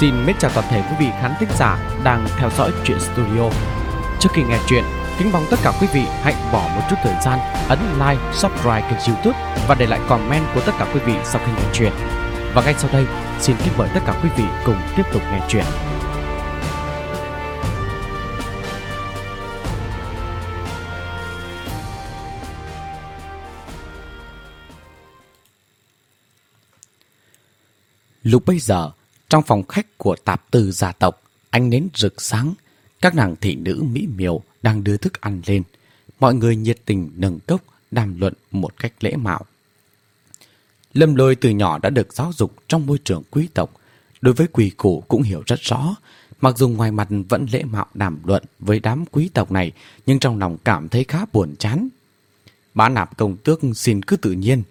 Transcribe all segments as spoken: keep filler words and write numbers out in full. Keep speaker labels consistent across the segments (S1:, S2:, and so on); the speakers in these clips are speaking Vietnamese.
S1: Xin mến chào toàn thể quý vị khán thính giả đang theo dõi Truyện Studio. Trước khi nghe chuyện, kính mong tất cả quý vị hãy bỏ một chút thời gian ấn like, subscribe kênh YouTube và để lại comment của tất cả quý vị sau khi nghe chuyện. Và ngay sau đây, xin kính mời tất cả quý vị cùng tiếp tục nghe chuyện. Lúc bấy giờ, trong phòng khách của tạp tư gia tộc, ánh nến rực sáng, các nàng thị nữ mỹ miều đang đưa thức ăn lên. Mọi người nhiệt tình nâng cốc, đàm luận một cách lễ mạo. Lâm Lôi từ nhỏ đã được giáo dục trong môi trường quý tộc, đối với quy củ cũng hiểu rất rõ. Mặc dù ngoài mặt vẫn lễ mạo đàm luận với đám quý tộc này, nhưng trong lòng cảm thấy khá buồn chán. Bá Nạp công tước xin cứ tự nhiên.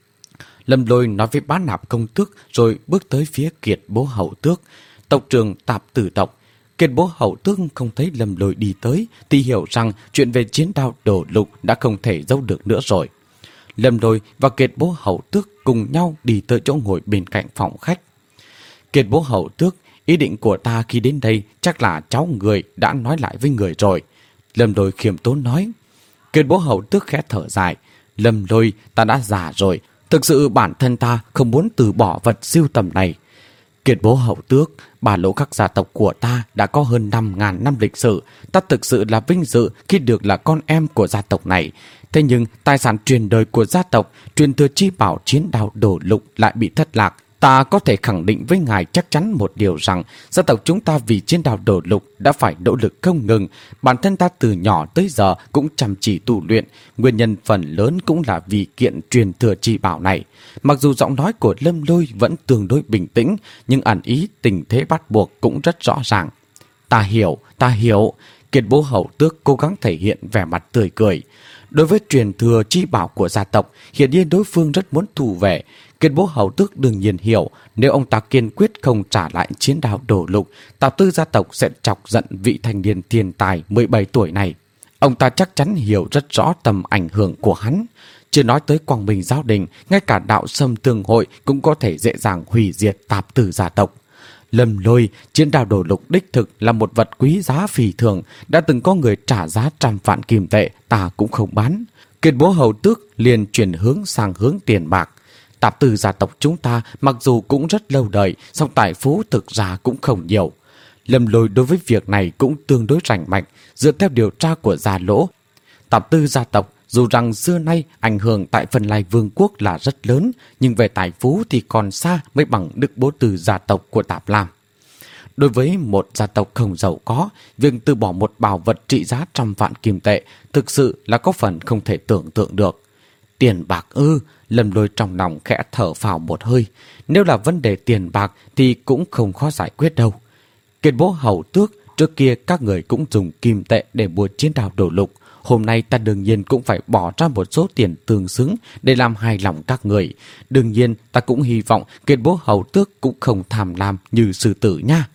S1: Lâm Lôi nói với Bá Nạp công tước rồi bước tới phía Kiệt Bố Hậu Tước, tộc trưởng tạp tử tộc. Kiệt Bố Hậu Tước không thấy Lâm Lôi đi tới thì hiểu rằng chuyện về chiến đao đổ lục đã không thể giấu được nữa rồi. Lâm Lôi và Kiệt Bố Hậu Tước cùng nhau đi tới chỗ ngồi bên cạnh phòng khách. Kiệt Bố Hậu Tước, ý định của ta khi đến đây chắc là cháu người đã nói lại với người rồi. Lâm Lôi khiêm tốn nói. Kiệt Bố Hậu Tước khẽ thở dài. Lâm Lôi, ta đã già rồi. Thực sự bản thân ta không muốn từ bỏ vật siêu tầm này. Kiệt Bố Hậu Tước, bà Lỗ Khắc gia tộc của ta đã có hơn năm ngàn năm lịch sử. Ta thực sự là vinh dự khi được là con em của gia tộc này. Thế nhưng tài sản truyền đời của gia tộc, truyền thừa chi bảo chiến đao đổ lục lại bị thất lạc. Ta có thể khẳng định với ngài chắc chắn một điều rằng gia tộc chúng ta vì chiến đao đổ lục đã phải nỗ lực không ngừng. Bản thân ta từ nhỏ tới giờ cũng chăm chỉ tu luyện. Nguyên nhân phần lớn cũng là vì kiện truyền thừa chi bảo này. Mặc dù giọng nói của Lâm Lôi vẫn tương đối bình tĩnh, nhưng ẩn ý tình thế bắt buộc cũng rất rõ ràng. Ta hiểu, ta hiểu. Kiệt Bố Hậu Tước cố gắng thể hiện vẻ mặt tươi cười. Đối với truyền thừa chi bảo của gia tộc, hiển nhiên đối phương rất muốn thu về. Kiệt Bố Hậu Tước đương nhiên hiểu, nếu ông ta kiên quyết không trả lại chiến đao đổ lục, tạp tư gia tộc sẽ chọc giận vị thanh niên thiên tài mười bảy tuổi này. Ông ta chắc chắn hiểu rất rõ tầm ảnh hưởng của hắn. Chưa nói tới Quang Minh Giáo Đình, ngay cả đạo Sâm Thương Hội cũng có thể dễ dàng hủy diệt tạp tư gia tộc. Lâm Lôi, chiến đao đổ lục đích thực là một vật quý giá phi thường, đã từng có người trả giá trăm vạn kim tệ, ta cũng không bán. Kiệt Bố Hậu Tước liền chuyển hướng sang hướng tiền bạc. Tạp tư gia tộc chúng ta mặc dù cũng rất lâu đời, song tài phú thực ra cũng không nhiều. Lâm Lôi đối với việc này cũng tương đối rành mạch. Dựa theo điều tra của Gia Lỗ, tạp tư gia tộc dù rằng xưa nay ảnh hưởng tại Phần Lai Vương quốc là rất lớn, nhưng về tài phú thì còn xa mới bằng Đức Bố Từ gia tộc của Tạp Lam. Đối với một gia tộc không giàu có, việc từ bỏ một bảo vật trị giá trăm vạn kim tệ thực sự là có phần không thể tưởng tượng được. Tiền bạc ư? Lâm Lôi trong lòng khẽ thở phào một hơi. Nếu là vấn đề tiền bạc thì cũng không khó giải quyết đâu. Kiệt Bố Hậu Tước, trước kia các người cũng dùng kim tệ để mua chiến đao đổ lục. Hôm nay ta đương nhiên cũng phải bỏ ra một số tiền tương xứng để làm hài lòng các người. Đương nhiên ta cũng hy vọng Kiệt Bố Hậu Tước cũng không tham lam như sư tử nha.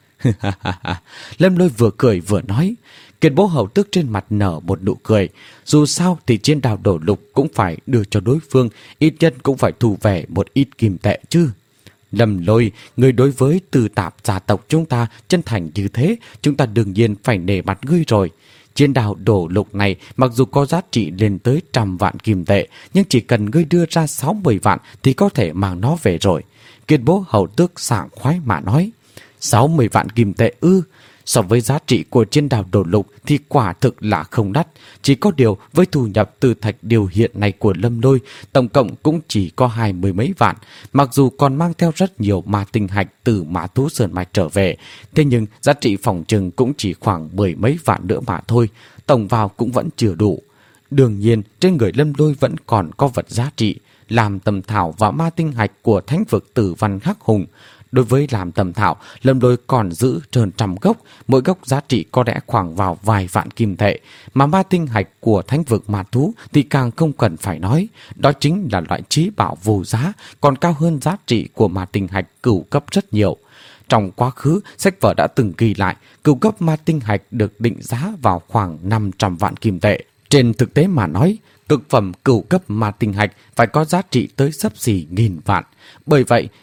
S1: Lâm Lôi vừa cười vừa nói. Kiệt Bố Hậu Tước trên mặt nở một nụ cười. Dù sao thì chiến đao đổ lục cũng phải đưa cho đối phương, ít nhất cũng phải thu về một ít kim tệ chứ. Lâm Lôi, người đối với Từ Tạp gia tộc chúng ta chân thành như thế, chúng ta đương nhiên phải nể mặt ngươi rồi. Chiến đao đổ lục này mặc dù có giá trị lên tới trăm vạn kim tệ, nhưng chỉ cần ngươi đưa ra sáu mươi vạn thì có thể mang nó về rồi. Kiệt Bố Hậu Tước sảng khoái mà nói. sáu mươi vạn kim tệ ư? So với giá trị của chiến đao đổ lục thì quả thực là không đắt. Chỉ có điều với thu nhập từ thạch điều hiện này của Lâm Lôi, tổng cộng cũng chỉ có hai mươi mấy vạn. Mặc dù còn mang theo rất nhiều ma tinh hạch từ Mã Thú Sơn Mạch trở về, thế nhưng giá trị phòng trừng cũng chỉ khoảng mười mấy vạn nữa mà thôi. Tổng vào cũng vẫn chưa đủ. Đương nhiên trên người Lâm Lôi vẫn còn có vật giá trị, làm tầm thảo và ma tinh hạch của thánh vực Tử Văn Hắc Hùng. Đối với làm tầm thảo, Lâm Lôi còn giữ trơn trăm gốc, mỗi gốc giá trị có lẽ khoảng vào vài vạn kim tệ, mà ma tinh hạch của thánh vực ma thú thì càng không cần phải nói, đó chính là loại trí bảo vô giá, còn cao hơn giá trị của ma tinh hạch cửu cấp rất nhiều. Trong quá khứ, sách vở đã từng ghi lại, cửu cấp ma tinh hạch được định giá vào khoảng năm trăm vạn kim tệ. Trên thực tế mà nói, cực phẩm cửu cấp ma tinh hạch phải có giá trị tới xấp xỉ nghìn vạn. Bởi vậy,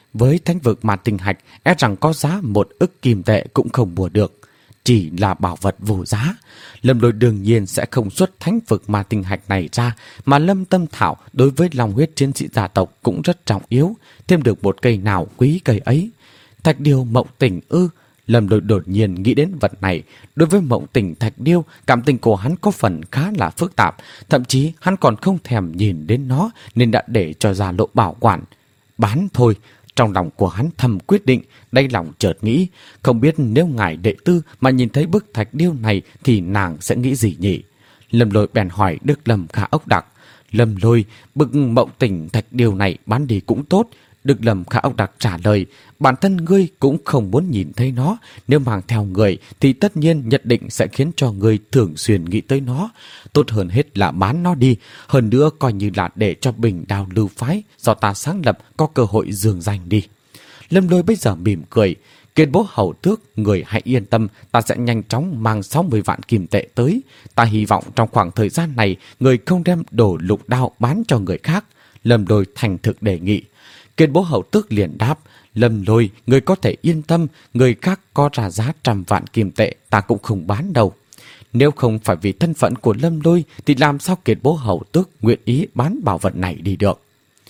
S1: với thánh vực mà tinh hạch e rằng có giá một ức kim tệ cũng không mua được. Chỉ là bảo vật vô giá. Lâm Lôi đương nhiên sẽ không xuất thánh vực mà tinh hạch này ra, mà Lâm Tâm Thảo đối với lòng huyết chiến sĩ gia tộc cũng rất trọng yếu, thêm được một cây nào quý cây ấy. Thạch điêu mộng tình ư? Lâm Lôi đột nhiên nghĩ đến vật này. Đối với mộng tình thạch điêu, cảm tình của hắn có phần khá là phức tạp, thậm chí hắn còn không thèm nhìn đến nó nên đã để cho Gia Lộ bảo quản. Bán thôi. Trong lòng của hắn thầm quyết định, đây lòng chợt nghĩ, không biết nếu ngài đệ tư mà nhìn thấy bức thạch điêu này thì nàng sẽ nghĩ gì nhỉ? Lâm Lôi bèn hỏi Đức Lâm Khả Ốc Đặc. Lâm Lôi, bức mộng tình thạch điêu này bán đi cũng tốt. Đức Lâm Khả Ốc Đặc trả lời, bản thân ngươi cũng không muốn nhìn thấy nó, nếu mang theo người thì tất nhiên nhất định sẽ khiến cho ngươi thường xuyên nghĩ tới nó. Tốt hơn hết là bán nó đi, hơn nữa coi như là để cho Bình Đao Lưu Phái do ta sáng lập có cơ hội dương danh đi. Lâm Lôi bây giờ mỉm cười, Kiên Bố Hầu Tước, người hãy yên tâm, ta sẽ nhanh chóng mang sáu mươi vạn kim tệ tới. Ta hy vọng trong khoảng thời gian này người không đem đồ lục đao bán cho người khác. Lâm Lôi thành thực đề nghị. Kiên Bố Hầu Tước liền đáp, Lâm Lôi, người có thể yên tâm, người khác có ra giá trăm vạn kim tệ ta cũng không bán đâu. Nếu không phải vì thân phận của Lâm Lôi thì làm sao Kiên Bố Hầu Tước nguyện ý bán bảo vật này đi được.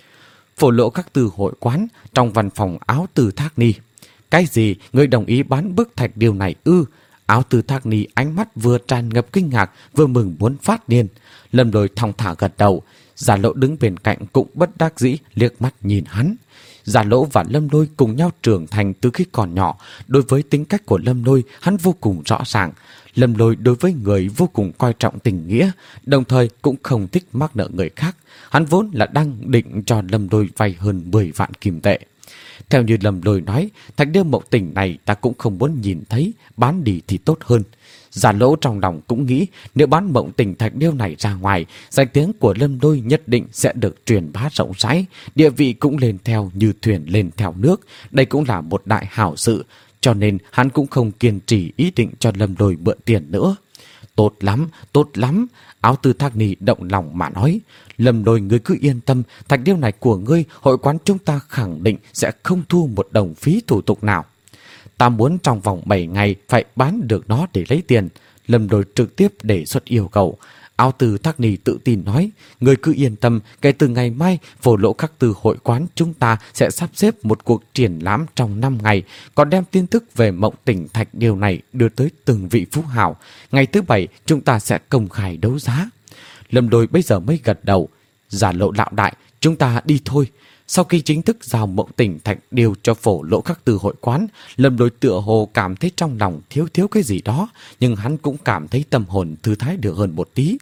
S1: Phổ Lộ các tư hội quán trong văn phòng Áo Tư Thác Ni. Cái gì, người đồng ý bán bức thạch điêu này ư? Áo Tư Thác Ni ánh mắt vừa tràn ngập kinh ngạc vừa mừng muốn phát điên. Lâm Lôi thong thả gật đầu. Gia Lỗ đứng bên cạnh cũng bất đắc dĩ liếc mắt nhìn hắn. Gia Lỗ và Lâm Lôi cùng nhau trưởng thành từ khi còn nhỏ. Đối với tính cách của Lâm Lôi, hắn vô cùng rõ ràng. Lâm Lôi đối với người vô cùng coi trọng tình nghĩa, đồng thời cũng không thích mắc nợ người khác. Hắn vốn là đang định cho Lâm Lôi vay hơn mười vạn kim tệ. Theo như Lâm Lôi nói, thạch điêu mộng tình này ta cũng không muốn nhìn thấy, bán đi thì tốt hơn. Gia Lỗ trong lòng cũng nghĩ nếu bán mộng tình thạch điêu này ra ngoài, danh tiếng của Lâm Lôi nhất định sẽ được truyền bá rộng rãi, địa vị cũng lên theo như thuyền lên theo nước. Đây cũng là một đại hảo sự, cho nên hắn cũng không kiên trì ý định cho Lâm Lôi mượn tiền nữa. Tốt lắm, tốt lắm. Áo Tư Thác Ni động lòng mà nói. Lâm Lôi, ngươi cứ yên tâm, thạch điêu này của ngươi, hội quán chúng ta khẳng định sẽ không thu một đồng phí thủ tục nào. Ta muốn trong vòng bảy ngày phải bán được nó để lấy tiền. Lâm Lôi trực tiếp đề xuất yêu cầu. Áo Tư Thác Ni tự tin nói, ngươi cứ yên tâm, kể từ ngày mai, Phổ Lộ Khắc Tư hội quán chúng ta sẽ sắp xếp một cuộc triển lãm trong năm ngày, còn đem tin tức về mộng tình thạch điêu này đưa tới từng vị phú hào. Ngày thứ bảy, chúng ta sẽ công khai đấu giá. Lâm Lôi bây giờ mới gật đầu. Gia Lộ lão đại, chúng ta đi thôi. Sau khi chính thức giao mộng tình thạch điêu cho Phổ Lộ Khắc Tư hội quán, Lâm Lôi tựa hồ cảm thấy trong lòng thiếu thiếu cái gì đó, nhưng hắn cũng cảm thấy tâm hồn thư thái được hơn một tí.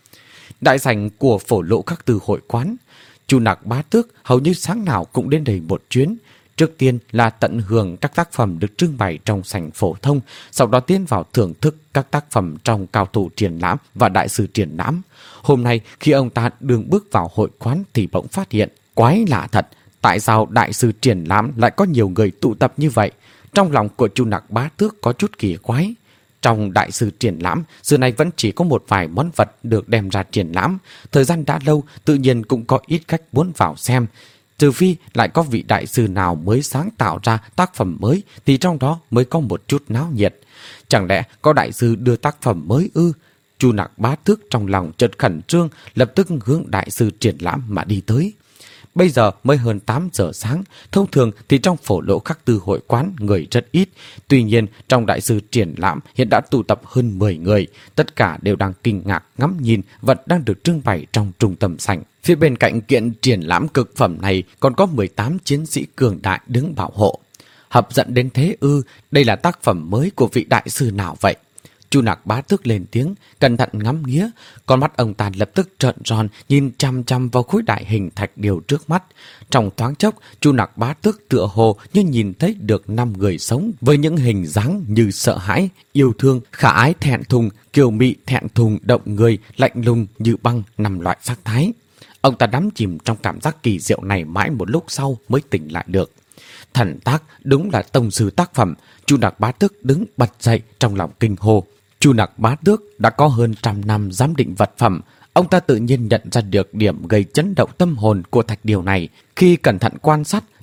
S1: Đại sảnh của Phổ Lộ Khắc Tư hội quán, Chu Nặc Bá Tước hầu như sáng nào cũng đến đây một chuyến. Trước tiên là tận hưởng các tác phẩm được trưng bày trong sảnh phổ thông, sau đó tiến vào thưởng thức các tác phẩm trong cao thủ triển lãm và đại sư triển lãm. Hôm nay khi ông ta đường bước vào hội quán thì bỗng phát hiện, quái lạ thật, tại sao đại sư triển lãm lại có nhiều người tụ tập như vậy? Trong lòng của Chu Nặc Bá Tước có chút kỳ quái. Trong đại sư triển lãm, giờ này vẫn chỉ có một vài món vật được đem ra triển lãm. Thời gian đã lâu, tự nhiên cũng có ít khách muốn vào xem. Trừ phi lại có vị đại sư nào mới sáng tạo ra tác phẩm mới thì trong đó mới có một chút náo nhiệt. Chẳng lẽ có đại sư đưa tác phẩm mới ư? Chu Nặc Bá Tước trong lòng chợt khẩn trương, lập tức hướng đại sư triển lãm mà đi tới. Bây giờ mới hơn tám giờ sáng, thông thường thì trong Phổ Lộ Khắc Tư hội quán người rất ít. Tuy nhiên, trong đại sư triển lãm hiện đã tụ tập hơn mười người. Tất cả đều đang kinh ngạc ngắm nhìn vật đang được trưng bày trong trung tâm sảnh. Phía bên cạnh kiện triển lãm cực phẩm này còn có mười tám chiến sĩ cường đại đứng bảo hộ. Hấp dẫn đến thế ư, đây là tác phẩm mới của vị đại sư nào vậy? Chu Nặc Bá Tước lên tiếng, cẩn thận ngắm nghía, con mắt ông ta lập tức trợn tròn, nhìn chăm chăm vào khối đại hình thạch điêu trước mắt. Trong thoáng chốc, Chu Nặc Bá Tước tựa hồ như nhìn thấy được năm người sống với những hình dáng như sợ hãi, yêu thương, khả ái thẹn thùng, kiều mị thẹn thùng, động người, lạnh lùng như băng, năm loại sắc thái. Ông ta đắm chìm trong cảm giác kỳ diệu này mãi một lúc sau mới tỉnh lại được. Thần tác đúng là tông sư tác phẩm. Chu Nặc Bá Tước đứng bật dậy trong lòng kinh hô. Chu Nặc Bá Tước đã có hơn trăm năm giám định vật phẩm. Ông ta tự nhiên nhận ra được điểm gây chấn động tâm hồn của thạch điêu này. Khi cẩn thận quan sát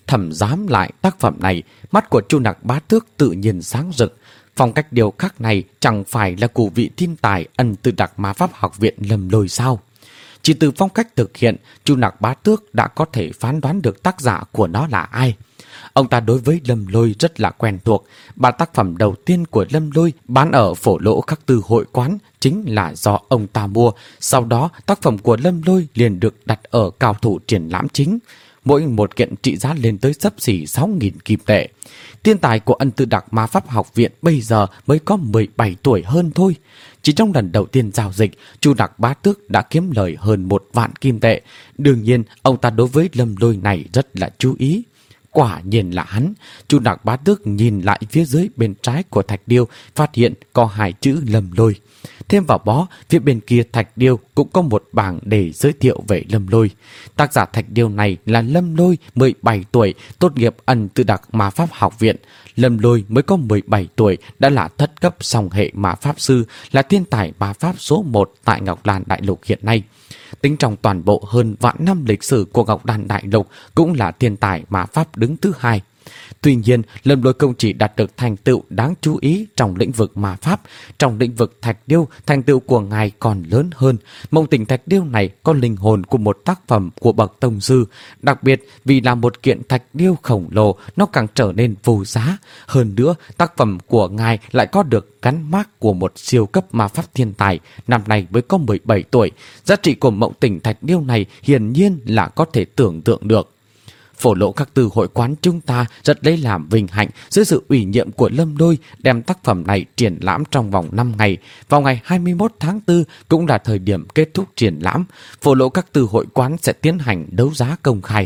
S1: Thẩm giám lại tác phẩm này, mắt của Chu Nặc Bá Tước tự nhiên sáng rực. Phong cách điều khắc này chẳng phải là của vị thiên tài ân từ đặc ma pháp học viện Lâm Lôi sao? Chỉ từ phong cách thực hiện, Chu Nặc Bá Tước đã có thể phán đoán được tác giả của nó là ai. Ông ta đối với Lâm Lôi rất là quen thuộc. Ba tác phẩm đầu tiên của Lâm Lôi bán ở phổ lỗ khắc tư hội quán chính là do ông ta mua. Sau đó, tác phẩm của Lâm Lôi liền được đặt ở cao thủ triển lãm chính. Mỗi một kiện trị giá lên tới xấp xỉ sáu nghìn kim tệ. Thiên tài của ân tư đặc ma pháp học viện bây giờ mới có mười bảy tuổi hơn thôi. Chỉ trong lần đầu tiên giao dịch, Chu Nặc Bá Tước đã kiếm lời hơn một vạn kim tệ. Đương nhiên, ông ta đối với Lâm Lôi này rất là chú ý. Quả nhiên là hắn. Chu Nặc Bá Tước nhìn lại phía dưới bên trái của thạch điêu, phát hiện có hai chữ Lâm Lôi. Thêm vào đó, phía bên kia thạch điêu cũng có một bảng để giới thiệu về Lâm Lôi. Tác giả thạch điêu này là Lâm Lôi, mười bảy tuổi, tốt nghiệp ân tư đặc ma pháp học viện. Lâm Lôi mới có mười bảy tuổi, đã là thất cấp song hệ ma pháp sư, là thiên tài ma pháp số một tại Ngọc Đan Đại Lục hiện nay. Tính trong toàn bộ hơn vạn năm lịch sử của Ngọc Đan Đại Lục, cũng là thiên tài ma pháp đứng thứ hai. Tuy nhiên, Lâm Lôi không chỉ đạt được thành tựu đáng chú ý trong lĩnh vực ma pháp, trong lĩnh vực thạch điêu, thành tựu của ngài còn lớn hơn. Mộng Tình thạch điêu này có linh hồn của một tác phẩm của bậc tông sư, đặc biệt vì là một kiện thạch điêu khổng lồ, nó càng trở nên vô giá. Hơn nữa, tác phẩm của ngài lại có được gắn mác của một siêu cấp ma pháp thiên tài, năm nay mới có mười bảy tuổi. Giá trị của Mộng Tình thạch điêu này hiển nhiên là có thể tưởng tượng được. Phổ lỗ khắc tư hội quán chúng ta rất lấy làm vinh hạnh dưới sự ủy nhiệm của Lâm Lôi đem tác phẩm này triển lãm trong vòng năm ngày. Vào ngày hai mươi mốt tháng tư cũng là thời điểm kết thúc triển lãm. Phổ lỗ khắc tư hội quán sẽ tiến hành đấu giá công khai.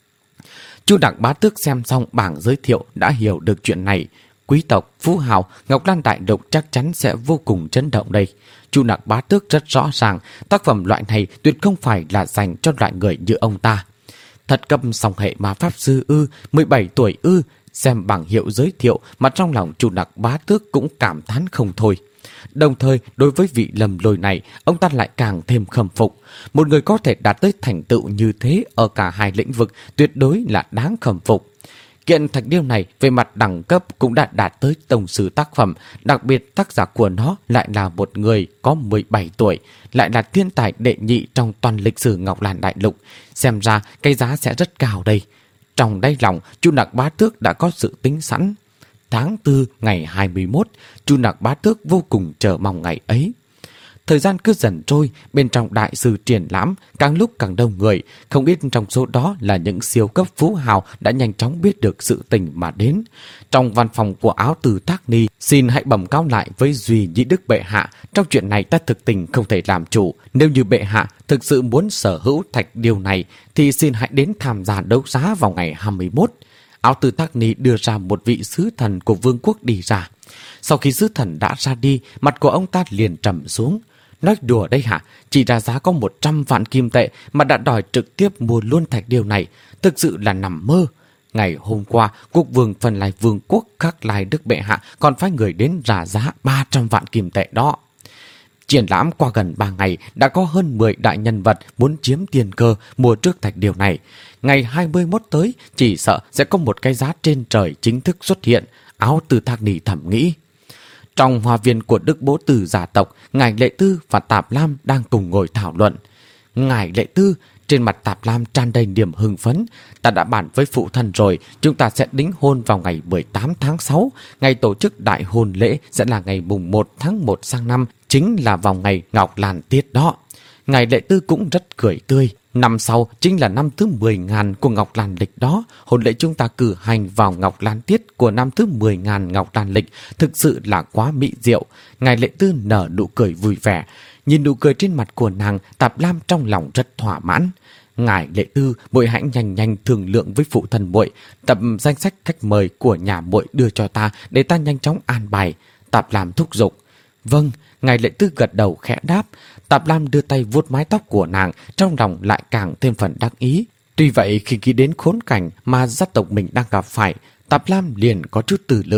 S1: Chu Nặc Bá Tước xem xong bảng giới thiệu đã hiểu được chuyện này. Quý tộc, phú hào, Ngọc Đan Đại Lục chắc chắn sẽ vô cùng chấn động đây. Chu Nặc Bá Tước rất rõ ràng tác phẩm loại này tuyệt không phải là dành cho loại người như ông ta. Thật cấp song hệ ma pháp sư ư, mười bảy tuổi ư, xem bảng hiệu giới thiệu mà trong lòng Chu Nặc Bá Tước cũng cảm thán không thôi. Đồng thời, đối với vị Lâm Lôi này, ông ta lại càng thêm khâm phục. Một người có thể đạt tới thành tựu như thế ở cả hai lĩnh vực tuyệt đối là đáng khâm phục. Kiện thạch điêu này về mặt đẳng cấp cũng đã đạt tới tông sư tác phẩm, đặc biệt tác giả của nó lại là một người có mười bảy tuổi, lại là thiên tài đệ nhị trong toàn lịch sử Ngọc Đan Đại Lục. Xem ra cái giá sẽ rất cao đây. Trong đáy lòng, Chu Nặc Bá Tước đã có sự tính sẵn. Tháng tư ngày hai mươi mốt, Chu Nặc Bá Tước vô cùng chờ mong ngày ấy. Thời gian cứ dần trôi, bên trong đại sư triển lãm càng lúc càng đông người, không ít trong số đó là những siêu cấp phú hào đã nhanh chóng biết được sự tình mà đến. Trong văn phòng của Áo Từ Thác Ni, xin hãy bẩm cáo lại với Duy Nhĩ Đức bệ hạ, trong chuyện này ta thực tình không thể làm chủ. Nếu như bệ hạ thực sự muốn sở hữu thạch điêu này thì xin hãy đến tham gia đấu giá vào ngày hai mươi mốt. Áo Từ Thác Ni đưa ra một vị sứ thần của vương quốc đi ra. Sau khi sứ thần đã ra đi, mặt của ông ta liền trầm xuống. Nói đùa đây hả? Chỉ ra giá có một trăm vạn kim tệ mà đã đòi trực tiếp mua luôn thạch điêu này. Thực sự là nằm mơ. Ngày hôm qua, quốc vương Phần Lai Vương quốc Khắc Lai Đức bệ hạ còn phái người đến ra giá ba trăm vạn kim tệ đó. Triển lãm qua gần ba ngày đã có hơn mười đại nhân vật muốn chiếm tiền cơ mua trước thạch điêu này. Ngày hai mươi mốt tới, chỉ sợ sẽ có một cái giá trên trời chính thức xuất hiện. Áo Từ Thác Ni thầm nghĩ. Trong hoa viên của Đức Bố Tử gia tộc, Ngài Lệ Tư và Tạp Lam đang cùng ngồi thảo luận. Ngài Lệ Tư, trên mặt Tạp Lam tràn đầy niềm hưng phấn. Ta đã bàn với phụ thân rồi, chúng ta sẽ đính hôn vào ngày mười tám tháng sáu. Ngày tổ chức đại hôn lễ sẽ là ngày mùng một tháng một sang năm, chính là vào ngày Ngọc Lan Tiết đó. Ngài Lệ Tư cũng rất cười tươi. Năm sau chính là năm thứ mười ngàn của Ngọc Lan Lịch đó. Hôn lễ chúng ta cử hành vào Ngọc Lan Tiết của năm thứ mười ngàn Ngọc Lan Lịch thực sự là quá mỹ diệu. Ngài Lệ Tư nở nụ cười vui vẻ. Nhìn nụ cười trên mặt của nàng, Tạp Lam trong lòng rất thỏa mãn. Ngài Lệ Tư, muội hãy nhanh nhanh thương lượng với phụ thân muội, tập danh sách khách mời của nhà muội đưa cho ta để ta nhanh chóng an bài. Tạp Lam thúc giục. Vâng. Ngài Lệ Tư gật đầu khẽ đáp. Tạp Lam đưa tay vuốt mái tóc của nàng, trong lòng lại càng thêm phần đắc ý. Tuy vậy, khi nghĩ đến khốn cảnh mà gia tộc mình đang gặp phải, Tạp Lam liền có chút từ lự.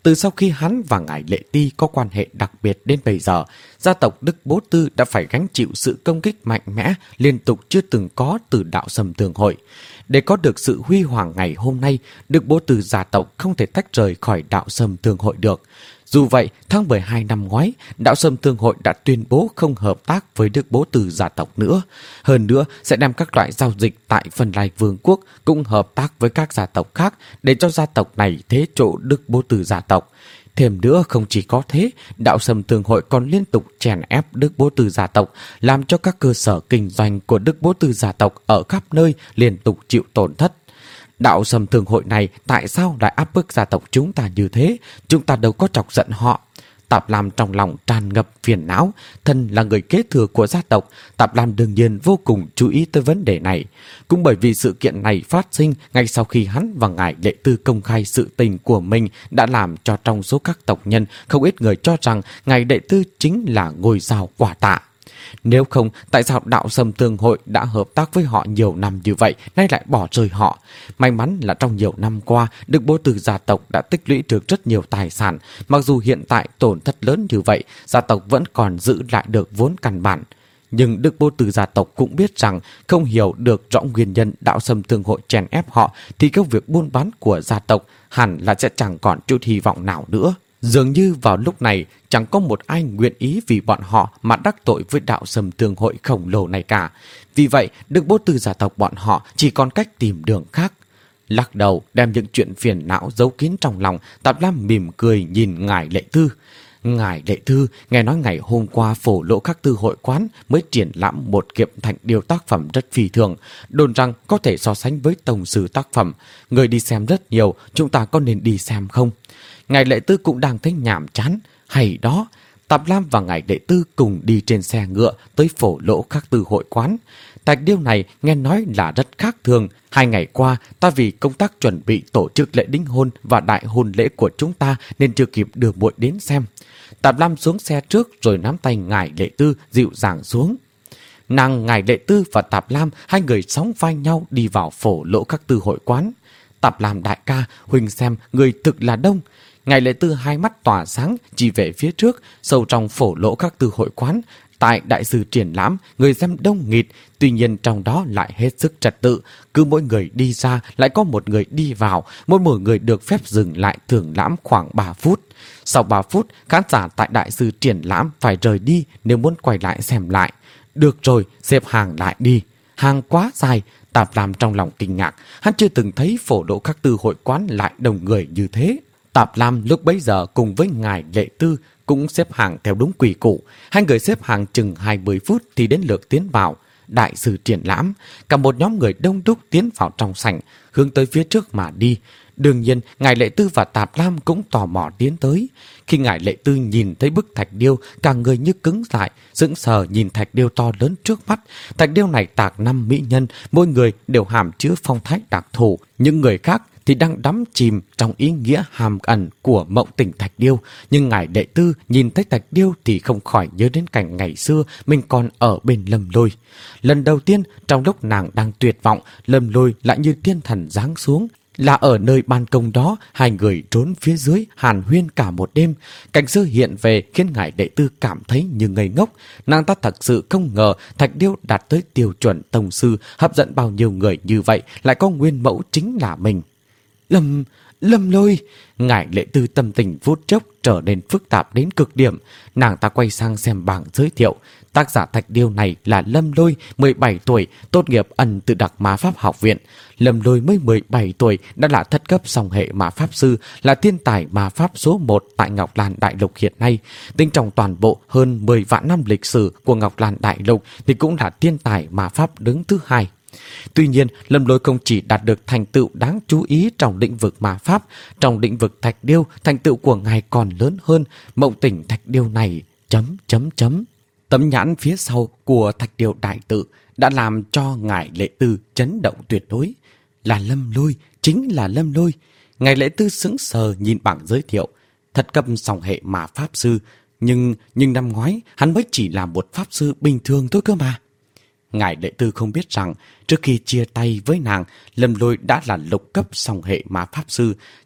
S1: Từ sau khi hắn và ngài Lệ Ti có quan hệ đặc biệt đến bây giờ, gia tộc Đức Bố Tư đã phải gánh chịu sự công kích mạnh mẽ liên tục chưa từng có từ Đạo Sâm Thương Hội. Để có được sự huy hoàng ngày hôm nay, Đức Bố Tư gia tộc không thể tách rời khỏi Đạo Sâm Thương Hội được. Dù vậy, tháng mười hai năm ngoái, Đạo Sâm Thương Hội đã tuyên bố không hợp tác với Đức Bố Tư gia tộc nữa. Hơn nữa, sẽ đem các loại giao dịch tại Vân Lai Vương quốc cũng hợp tác với các gia tộc khác để cho gia tộc này thế chỗ Đức Bố Tư gia tộc. Thêm nữa, không chỉ có thế, Đạo Sâm Thương Hội còn liên tục chèn ép Đức Bố Tư gia tộc, làm cho các cơ sở kinh doanh của Đức Bố Tư gia tộc ở khắp nơi liên tục chịu tổn thất. Đạo Sâm Thương Hội này tại sao lại áp bức gia tộc chúng ta như thế? Chúng ta đâu có chọc giận họ. Tạp Lam trong lòng tràn ngập phiền não. Thân là người kế thừa của gia tộc, Tạp Lam đương nhiên vô cùng chú ý tới vấn đề này. Cũng bởi vì sự kiện này phát sinh ngay sau khi hắn và ngài Lệ Tư công khai sự tình của mình, đã làm cho trong số các tộc nhân không ít người cho rằng ngài Lệ Tư chính là ngôi sao quả tạ. Nếu không, tại sao Đạo Sâm Thương Hội đã hợp tác với họ nhiều năm như vậy, nay lại bỏ rơi họ? May mắn là trong nhiều năm qua, Đức Bố Tư gia tộc đã tích lũy được rất nhiều tài sản. Mặc dù hiện tại tổn thất lớn như vậy, gia tộc vẫn còn giữ lại được vốn căn bản. Nhưng Đức Bố Tư gia tộc cũng biết rằng không hiểu được rõ nguyên nhân Đạo Sâm Thương Hội chèn ép họ, thì công việc buôn bán của gia tộc hẳn là sẽ chẳng còn chút hy vọng nào nữa. Dường như vào lúc này chẳng có một ai nguyện ý vì bọn họ mà đắc tội với Đạo Sâm Thương Hội khổng lồ này cả. Vì vậy, Đức Bố Tư gia tộc bọn họ chỉ còn cách tìm đường khác. Lắc đầu đem những chuyện phiền não giấu kín trong lòng, Tạp Lam mỉm cười nhìn ngài Lệ Tư. Ngài Lệ Tư, nghe nói ngày hôm qua Phổ Lỗ Các Tư hội quán mới triển lãm một kiệm thạch điêu tác phẩm rất phi thường, đồn rằng có thể so sánh với tổng sư tác phẩm. Người đi xem rất nhiều, chúng ta có nên đi xem không? Ngài Lệ Tư cũng đang thấy nhàm chán. Hay đó, Tạp Lam và ngài Lệ Tư cùng đi trên xe ngựa tới Phổ Lỗ Các Tư hội quán. Thạch điêu này nghe nói là rất khác thường. Hai ngày qua, ta vì công tác chuẩn bị tổ chức lễ đính hôn và đại hôn lễ của chúng ta nên chưa kịp đưa muội đến xem. Tạp Lam xuống xe trước rồi nắm tay ngài Lệ Tư dịu dàng xuống. Nàng ngài Lệ Tư và Tạp Lam, hai người sóng vai nhau đi vào Phổ Lỗ Các Tư hội quán. Tạp Lam đại ca, huynh xem người thực là đông. Ngài Lệ Tư hai mắt tỏa sáng chỉ về phía trước, sâu trong Phổ Lỗ Các Tư hội quán. Tại đại sư triển lãm, người xem đông nghịt, tuy nhiên trong đó lại hết sức trật tự. Cứ mỗi người đi ra lại có một người đi vào, mỗi mỗi người được phép dừng lại thưởng lãm khoảng ba phút. Sau ba phút, khán giả tại đại sư triển lãm phải rời đi nếu muốn quay lại xem lại. Được rồi, xếp hàng lại đi. Hàng quá dài. Tạp Lam trong lòng kinh ngạc, hắn chưa từng thấy Phổ Lỗ Các Tư hội quán lại đông người như thế. Tạp Lam lúc bấy giờ cùng với ngài Lệ Tư cũng xếp hàng theo đúng quy củ. Hai người xếp hàng chừng hai mươi phút thì đến lượt tiến vào đại sư triển lãm. Cả một nhóm người đông đúc tiến vào trong sảnh, hướng tới phía trước mà đi. Đương nhiên, ngài Lệ Tư và Tạp Lam cũng tò mò tiến tới. Khi ngài Lệ Tư nhìn thấy bức thạch điêu, cả người như cứng lại, sững sờ nhìn thạch điêu to lớn trước mắt. Thạch điêu này tạc năm mỹ nhân, mỗi người đều hàm chứa phong thái đặc thù. Những người khác thì đang đắm chìm trong ý nghĩa hàm ẩn của mộng tình thạch điêu. Nhưng ngài Lệ Tư nhìn thấy thạch điêu thì không khỏi nhớ đến cảnh ngày xưa mình còn ở bên Lâm Lôi. Lần đầu tiên trong lúc nàng đang tuyệt vọng, Lâm Lôi lại như thiên thần giáng xuống. Là ở nơi ban công đó, hai người trốn phía dưới hàn huyên cả một đêm. Cảnh xưa hiện về khiến ngài Lệ Tư cảm thấy như ngây ngốc. Nàng ta thật sự không ngờ thạch điêu đạt tới tiêu chuẩn tông sư, hấp dẫn bao nhiêu người như vậy, lại có nguyên mẫu chính là mình. Lâm, Lâm Lôi. Ngài Lệ Tư tâm tình phút chốc trở nên phức tạp đến cực điểm. Nàng ta quay sang xem bảng giới thiệu. Tác giả thạch điêu này là Lâm Lôi, mười bảy tuổi, tốt nghiệp ẩn tự đặc ma pháp học viện. Lâm Lôi mới mười bảy tuổi đã là thất cấp song hệ ma pháp sư, là thiên tài ma pháp số một tại Ngọc Lan Đại Lục hiện nay. Tính trong toàn bộ hơn mười vạn năm lịch sử của Ngọc Lan Đại Lục thì cũng là thiên tài ma pháp đứng thứ hai. Tuy nhiên, Lâm Lôi không chỉ đạt được thành tựu đáng chú ý trong lĩnh vực ma pháp, trong lĩnh vực thạch điêu, thành tựu của ngài còn lớn hơn. Mộng tình thạch điêu này chấm chấm chấm. Tấm nhãn phía sau của thạch điêu đại tự đã làm cho ngài Lệ Tư chấn động tuyệt đối. Là Lâm Lôi, chính là Lâm Lôi. Ngài Lệ Tư sững sờ nhìn bảng giới thiệu. Thất cấp song hệ ma pháp sư, nhưng nhưng năm ngoái hắn mới chỉ là một pháp sư bình thường thôi cơ mà. Ngài Lệ Tư không biết rằng trước khi chia tay với nàng, Lâm Lôi đã là lục cấp song hệ ma pháp sư.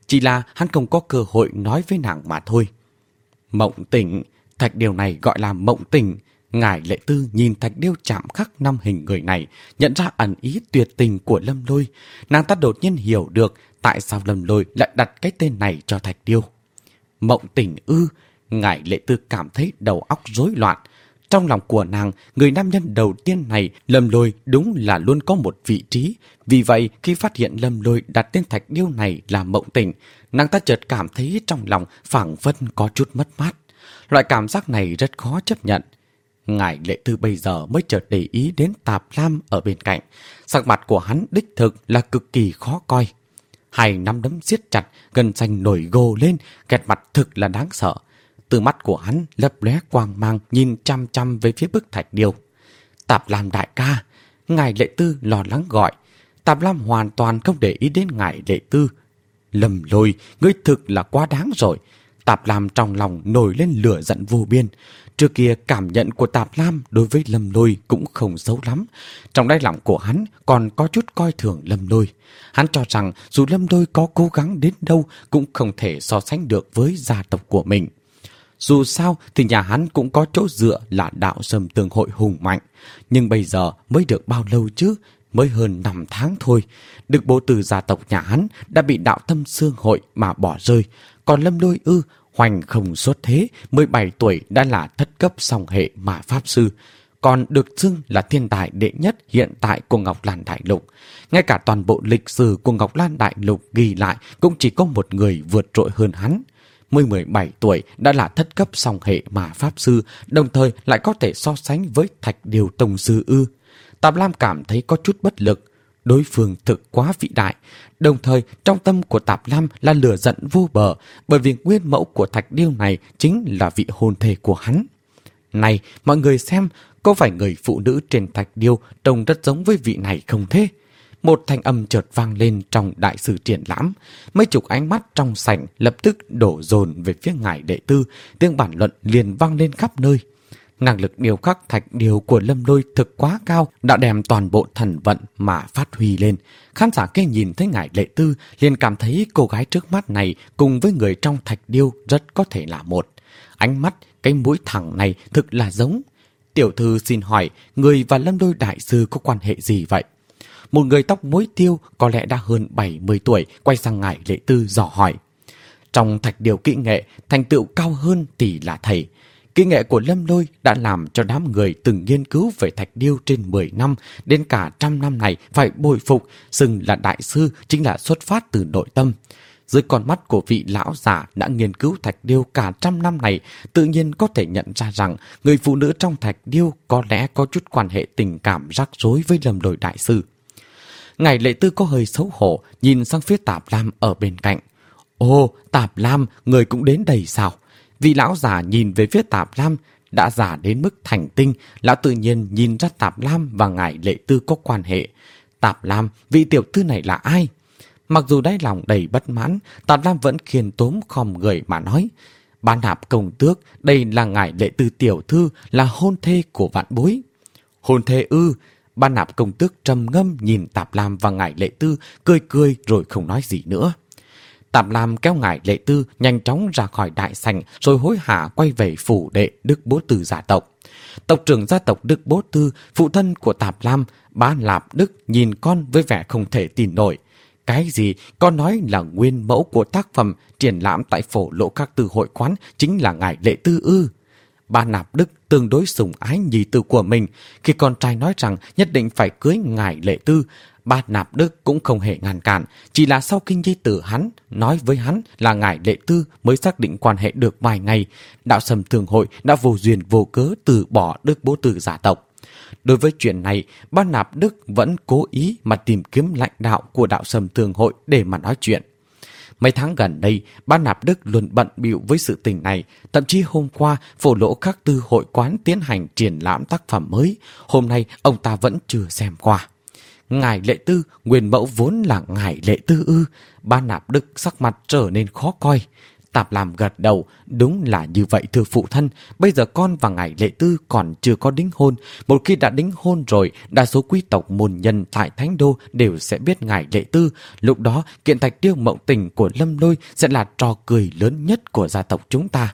S1: chỉ là hắn không có cơ hội nói với nàng mà thôi. Mộng tình, thạch điêu này gọi là mộng tình. Ngải Lệ Tư nhìn thạch điêu chạm khắc năm hình người này, nhận ra ẩn ý tuyệt tình của Lâm Lôi. Nàng ta đột nhiên hiểu được tại sao Lâm Lôi lại đặt cái tên này cho thạch điêu. Mộng tình ư? Ngải Lệ Tư cảm thấy đầu óc rối loạn. Trong lòng của nàng, người nam nhân đầu tiên này, Lâm Lôi đúng là luôn có một vị trí. Vì vậy, khi phát hiện Lâm Lôi đặt tên thạch điêu này là mộng tình, nàng ta chợt cảm thấy trong lòng phảng phất có chút mất mát. Loại cảm giác này rất khó chấp nhận. Ngải Lệ Tư bây giờ mới chợt để ý đến Tạp Lam ở bên cạnh. Sắc mặt của hắn đích thực là cực kỳ khó coi. Hai nắm đấm siết chặt, gân xanh nổi gồ lên, ghét mặt thực là đáng sợ. Từ mắt của hắn lấp lóe quang mang nhìn chăm chăm về phía bức thạch điêu. Tạp Lam đại ca, Ngải Lệ Tư lo lắng gọi. Tạp Lam hoàn toàn không để ý đến Ngải Lệ Tư. Lâm Lôi, ngươi thực là quá đáng rồi. Tạp Lam trong lòng nổi lên lửa giận vô biên. Trước kia cảm nhận của Tạp Lam đối với Lâm Lôi cũng không xấu lắm. Trong đáy lòng của hắn còn có chút coi thường Lâm Lôi. Hắn cho rằng dù Lâm Lôi có cố gắng đến đâu cũng không thể so sánh được với gia tộc của mình. Dù sao thì nhà hắn cũng có chỗ dựa là Đạo Sâm Tương Hội hùng mạnh. Nhưng bây giờ mới được bao lâu chứ? Mới hơn năm tháng thôi. Đức bố từ gia tộc nhà hắn đã bị Đạo Thâm Xương Hội mà bỏ rơi. Còn Lâm Lôi ư, hoành không xuất thế, mười bảy tuổi đã là thất cấp song hệ mà pháp sư. Còn được xưng là thiên tài đệ nhất hiện tại của Ngọc Lan Đại Lục. Ngay cả toàn bộ lịch sử của Ngọc Lan Đại Lục ghi lại cũng chỉ có một người vượt trội hơn hắn. Mới mười bảy tuổi đã là thất cấp song hệ mà pháp sư, đồng thời lại có thể so sánh với Thạch Điêu Tông Sư ư. Tạp Lam cảm thấy có chút bất lực. Đối phương thực quá vĩ đại. Đồng thời trong tâm của Tạp Lam là lửa giận vô bờ, bởi vì nguyên mẫu của Thạch Điêu này chính là vị hôn thê của hắn. Này, mọi người xem, có phải người phụ nữ trên Thạch Điêu trông rất giống với vị này không thế? Một thanh âm chợt vang lên trong đại sử triển lãm. Mấy chục ánh mắt trong sảnh lập tức đổ dồn về phía Ngải Lệ Tư, tiếng bàn luận liền vang lên khắp nơi. Năng lực điều khắc thạch điêu của Lâm Lôi thực quá cao, đã đem toàn bộ thần vận mà phát huy lên. Khán giả kia nhìn thấy Ngải Lệ Tư liền cảm thấy cô gái trước mắt này cùng với người trong thạch điêu rất có thể là một. Ánh mắt, cái mũi thẳng này thực là giống. Tiểu thư xin hỏi, người và Lâm Lôi đại sư có quan hệ gì vậy? Một người tóc muối tiêu có lẽ đã hơn bảy mươi tuổi quay sang Ngải Lệ Tư dò hỏi. Trong thạch điêu kỹ nghệ, thành tựu cao hơn thì là thầy. Kỹ nghệ của Lâm Lôi đã làm cho đám người từng nghiên cứu về thạch điêu trên mười năm đến cả trăm năm này phải bội phục, xưng là đại sư chính là xuất phát từ nội tâm. Dưới con mắt của vị lão giả đã nghiên cứu thạch điêu cả trăm năm này, tự nhiên có thể nhận ra rằng người phụ nữ trong thạch điêu có lẽ có chút quan hệ tình cảm rắc rối với Lâm Lôi đại sư. Ngải Lệ Tư có hơi xấu hổ, nhìn sang phía Tạp Lam ở bên cạnh. Ồ, Tạp Lam, người cũng đến đây sao? Vị lão già nhìn về phía Tạp Lam, đã già đến mức thành tinh, lão tự nhiên nhìn ra Tạp Lam và Ngải Lệ Tư có quan hệ. Tạp Lam, vị tiểu thư này là ai? Mặc dù đáy lòng đầy bất mãn, Tạp Lam vẫn khiêm tốn khom người mà nói. Ban Hạp công tước, đây là Ngải Lệ Tư tiểu thư, là hôn thê của vạn bối. Hôn thê ư? Ban Hạp công tước trầm ngâm nhìn Tạp Lam và Ngải Lệ Tư, cười cười rồi không nói gì nữa. Tạp Lam kéo Ngải Lệ Tư nhanh chóng ra khỏi đại sảnh rồi hối hả quay về phủ đệ Đức Bố Tư gia tộc. Tộc trưởng gia tộc Đức Bố Tư, phụ thân của Tạp Lam, Bá Lạp Đức nhìn con với vẻ không thể tin nổi. Cái gì? Con nói là nguyên mẫu của tác phẩm triển lãm tại phổ Lỗ Các Tư hội quán chính là Ngải Lệ Tư ư? Bá Lạp Đức tương đối sủng ái nhi tử của mình. Khi con trai nói rằng nhất định phải cưới Ngải Lệ Tư, Bá Lạp Đức cũng không hề ngăn cản. Chỉ là sau khi nhi tử hắn nói với hắn là Ngải Lệ Tư mới xác định quan hệ được vài ngày, Đạo Sâm Thương Hội đã vô duyên vô cớ từ bỏ Đức Bố Tư gia tộc. Đối với chuyện này, Bá Lạp Đức vẫn cố ý mà tìm kiếm lãnh đạo của Đạo Sâm Thương Hội để mà nói chuyện. Mấy tháng gần đây, Bá Lạp Đức luôn bận bịu với sự tình này. Thậm chí hôm qua, phổ Lỗ Các Tư hội quán tiến hành triển lãm tác phẩm mới. Hôm nay, ông ta vẫn chưa xem qua. Ngải Lệ Tư, nguyên mẫu vốn là Ngải Lệ Tư ư? Bá Lạp Đức sắc mặt trở nên khó coi. Tạp Lam gật đầu, đúng là như vậy thưa phụ thân. Bây giờ con và ngài Lệ Tư còn chưa có đính hôn. Một khi đã đính hôn rồi, đa số quý tộc môn nhân tại Thánh Đô đều sẽ biết ngài Lệ Tư. Lúc đó, kiện thạch điêu mộng tình của Lâm Lôi sẽ là trò cười lớn nhất của gia tộc chúng ta.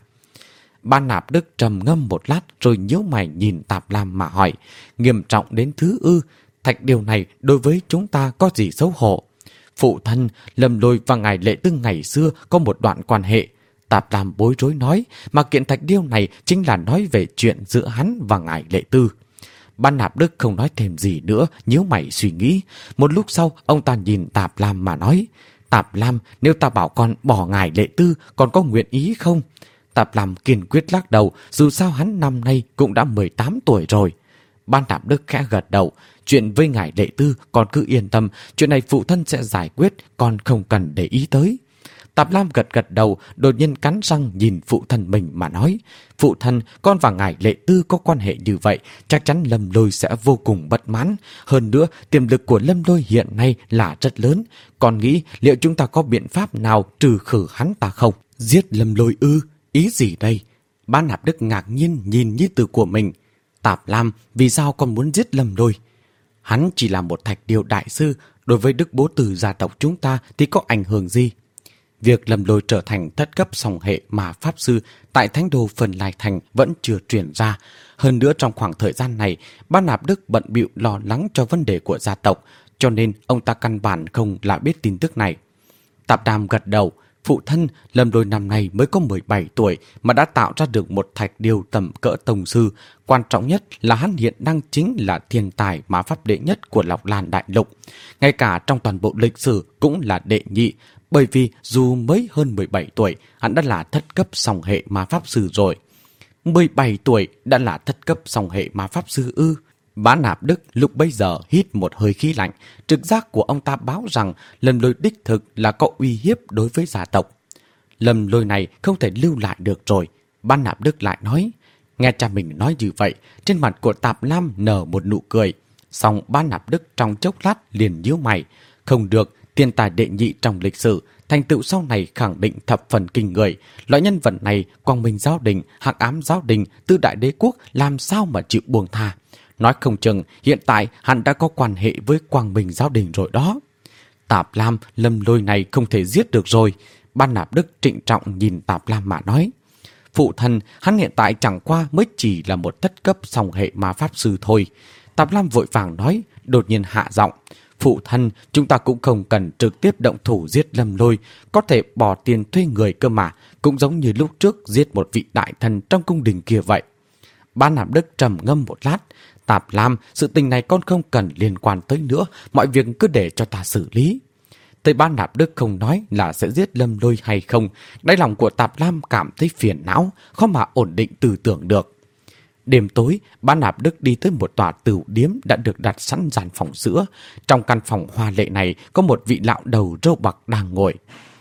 S1: Ban Nạp Đức trầm ngâm một lát rồi nhíu mày nhìn Tạp Lam mà hỏi, nghiêm trọng đến thứ ư? Thạch điều này đối với chúng ta có gì xấu hổ? Phụ thân, Lâm Lôi và ngài Lệ Tư ngày xưa có một đoạn quan hệ. Tạp Lam bối rối nói, mà kiện thạch điêu này chính là nói về chuyện giữa hắn và ngài Lệ Tư. Ban Nạp Đức không nói thêm gì nữa, nhíu mày suy nghĩ. Một lúc sau, ông ta nhìn Tạp Lam mà nói, Tạp Lam, nếu ta bảo con bỏ ngài Lệ Tư, con có nguyện ý không? Tạp Lam kiên quyết lắc đầu, dù sao hắn năm nay cũng đã mười tám tuổi rồi. Ban Nạp Đức khẽ gật đầu, chuyện với ngài Lệ Tư con cứ yên tâm, chuyện này phụ thân sẽ giải quyết, con không cần để ý tới. Tạp Lam gật gật đầu, đột nhiên cắn răng nhìn phụ thân mình mà nói, phụ thân, con và ngài Lệ Tư có quan hệ như vậy, chắc chắn Lâm Lôi sẽ vô cùng bất mãn. Hơn nữa, tiềm lực của Lâm Lôi hiện nay là rất lớn. Con nghĩ liệu chúng ta có biện pháp nào trừ khử hắn ta không? Giết Lâm Lôi ư? Ý gì đây? Ban Nạp Đức ngạc nhiên nhìn nhi tử của mình. Tạp Lam, vì sao con muốn giết Lâm Lôi? Hắn chỉ là một thạch điêu đại sư, đối với đức bố tử gia tộc chúng ta thì có ảnh hưởng gì? Việc Lâm Lôi trở thành thất cấp song hệ mà pháp sư tại Thánh Đô Phần Lai Thành vẫn chưa truyền ra. Hơn nữa trong khoảng thời gian này, Ban Nạp Đức bận bịu lo lắng cho vấn đề của gia tộc, cho nên ông ta căn bản không là biết tin tức này. Tạp Đàm gật đầu, phụ thân, Lâm Lôi năm nay mới có mười bảy tuổi mà đã tạo ra được một thạch điêu tầm cỡ tông sư. Quan trọng nhất là hắn hiện đang chính là thiên tài mà pháp đệ nhất của Lộc Lan Đại Lục. Ngay cả trong toàn bộ lịch sử cũng là đệ nhị, bởi vì dù mới hơn mười bảy tuổi, hắn đã là thất cấp song hệ ma pháp sư rồi. mười bảy tuổi đã là thất cấp song hệ ma pháp sư ư? Bá Nạp Đức lúc bấy giờ hít một hơi khí lạnh, trực giác của ông ta báo rằng Lâm Lôi đích thực là có uy hiếp đối với gia tộc. Lâm Lôi này không thể lưu lại được rồi. Bá Nạp Đức lại nói, nghe cha mình nói như vậy, trên mặt của Tạp Lam nở một nụ cười. Xong Bá Nạp Đức trong chốc lát liền nhíu mày, không được, thiên tài đệ nhị trong lịch sử, thành tựu sau này khẳng định thập phần kinh người. Loại nhân vật này, Quang Minh Giáo Đình, Hắc Ám Giáo Đình, Tư Đại Đế Quốc làm sao mà chịu buông tha? Nói không chừng hiện tại hắn đã có quan hệ với Quang Minh Giáo Đình rồi đó. Tạp Lam, Lâm Lôi này không thể giết được rồi. Ban Nạp Đức trịnh trọng nhìn Tạp Lam mà nói, phụ thân, hắn hiện tại chẳng qua mới chỉ là một thất cấp song hệ ma pháp sư thôi. Tạp Lam vội vàng nói, đột nhiên hạ giọng, phụ thân, chúng ta cũng không cần trực tiếp động thủ giết Lâm Lôi, có thể bỏ tiền thuê người cơ mà, cũng giống như lúc trước giết một vị đại thần trong cung đình kia vậy. Ban Nạp Đức trầm ngâm một lát, Tạp Lam, sự tình này con không cần liên quan tới nữa, mọi việc cứ để cho ta xử lý. Thấy Ban Nạp Đức không nói là sẽ giết Lâm Lôi hay không, đáy lòng của Tạp Lam cảm thấy phiền não, khó mà ổn định tư tưởng được. Đêm tối, Ban Nạp Đức đi tới một tòa tửu điếm đã được đặt sẵn gian phòng sữa. Trong căn phòng hoa lệ này có một vị lão đầu râu bạc đang ngồi.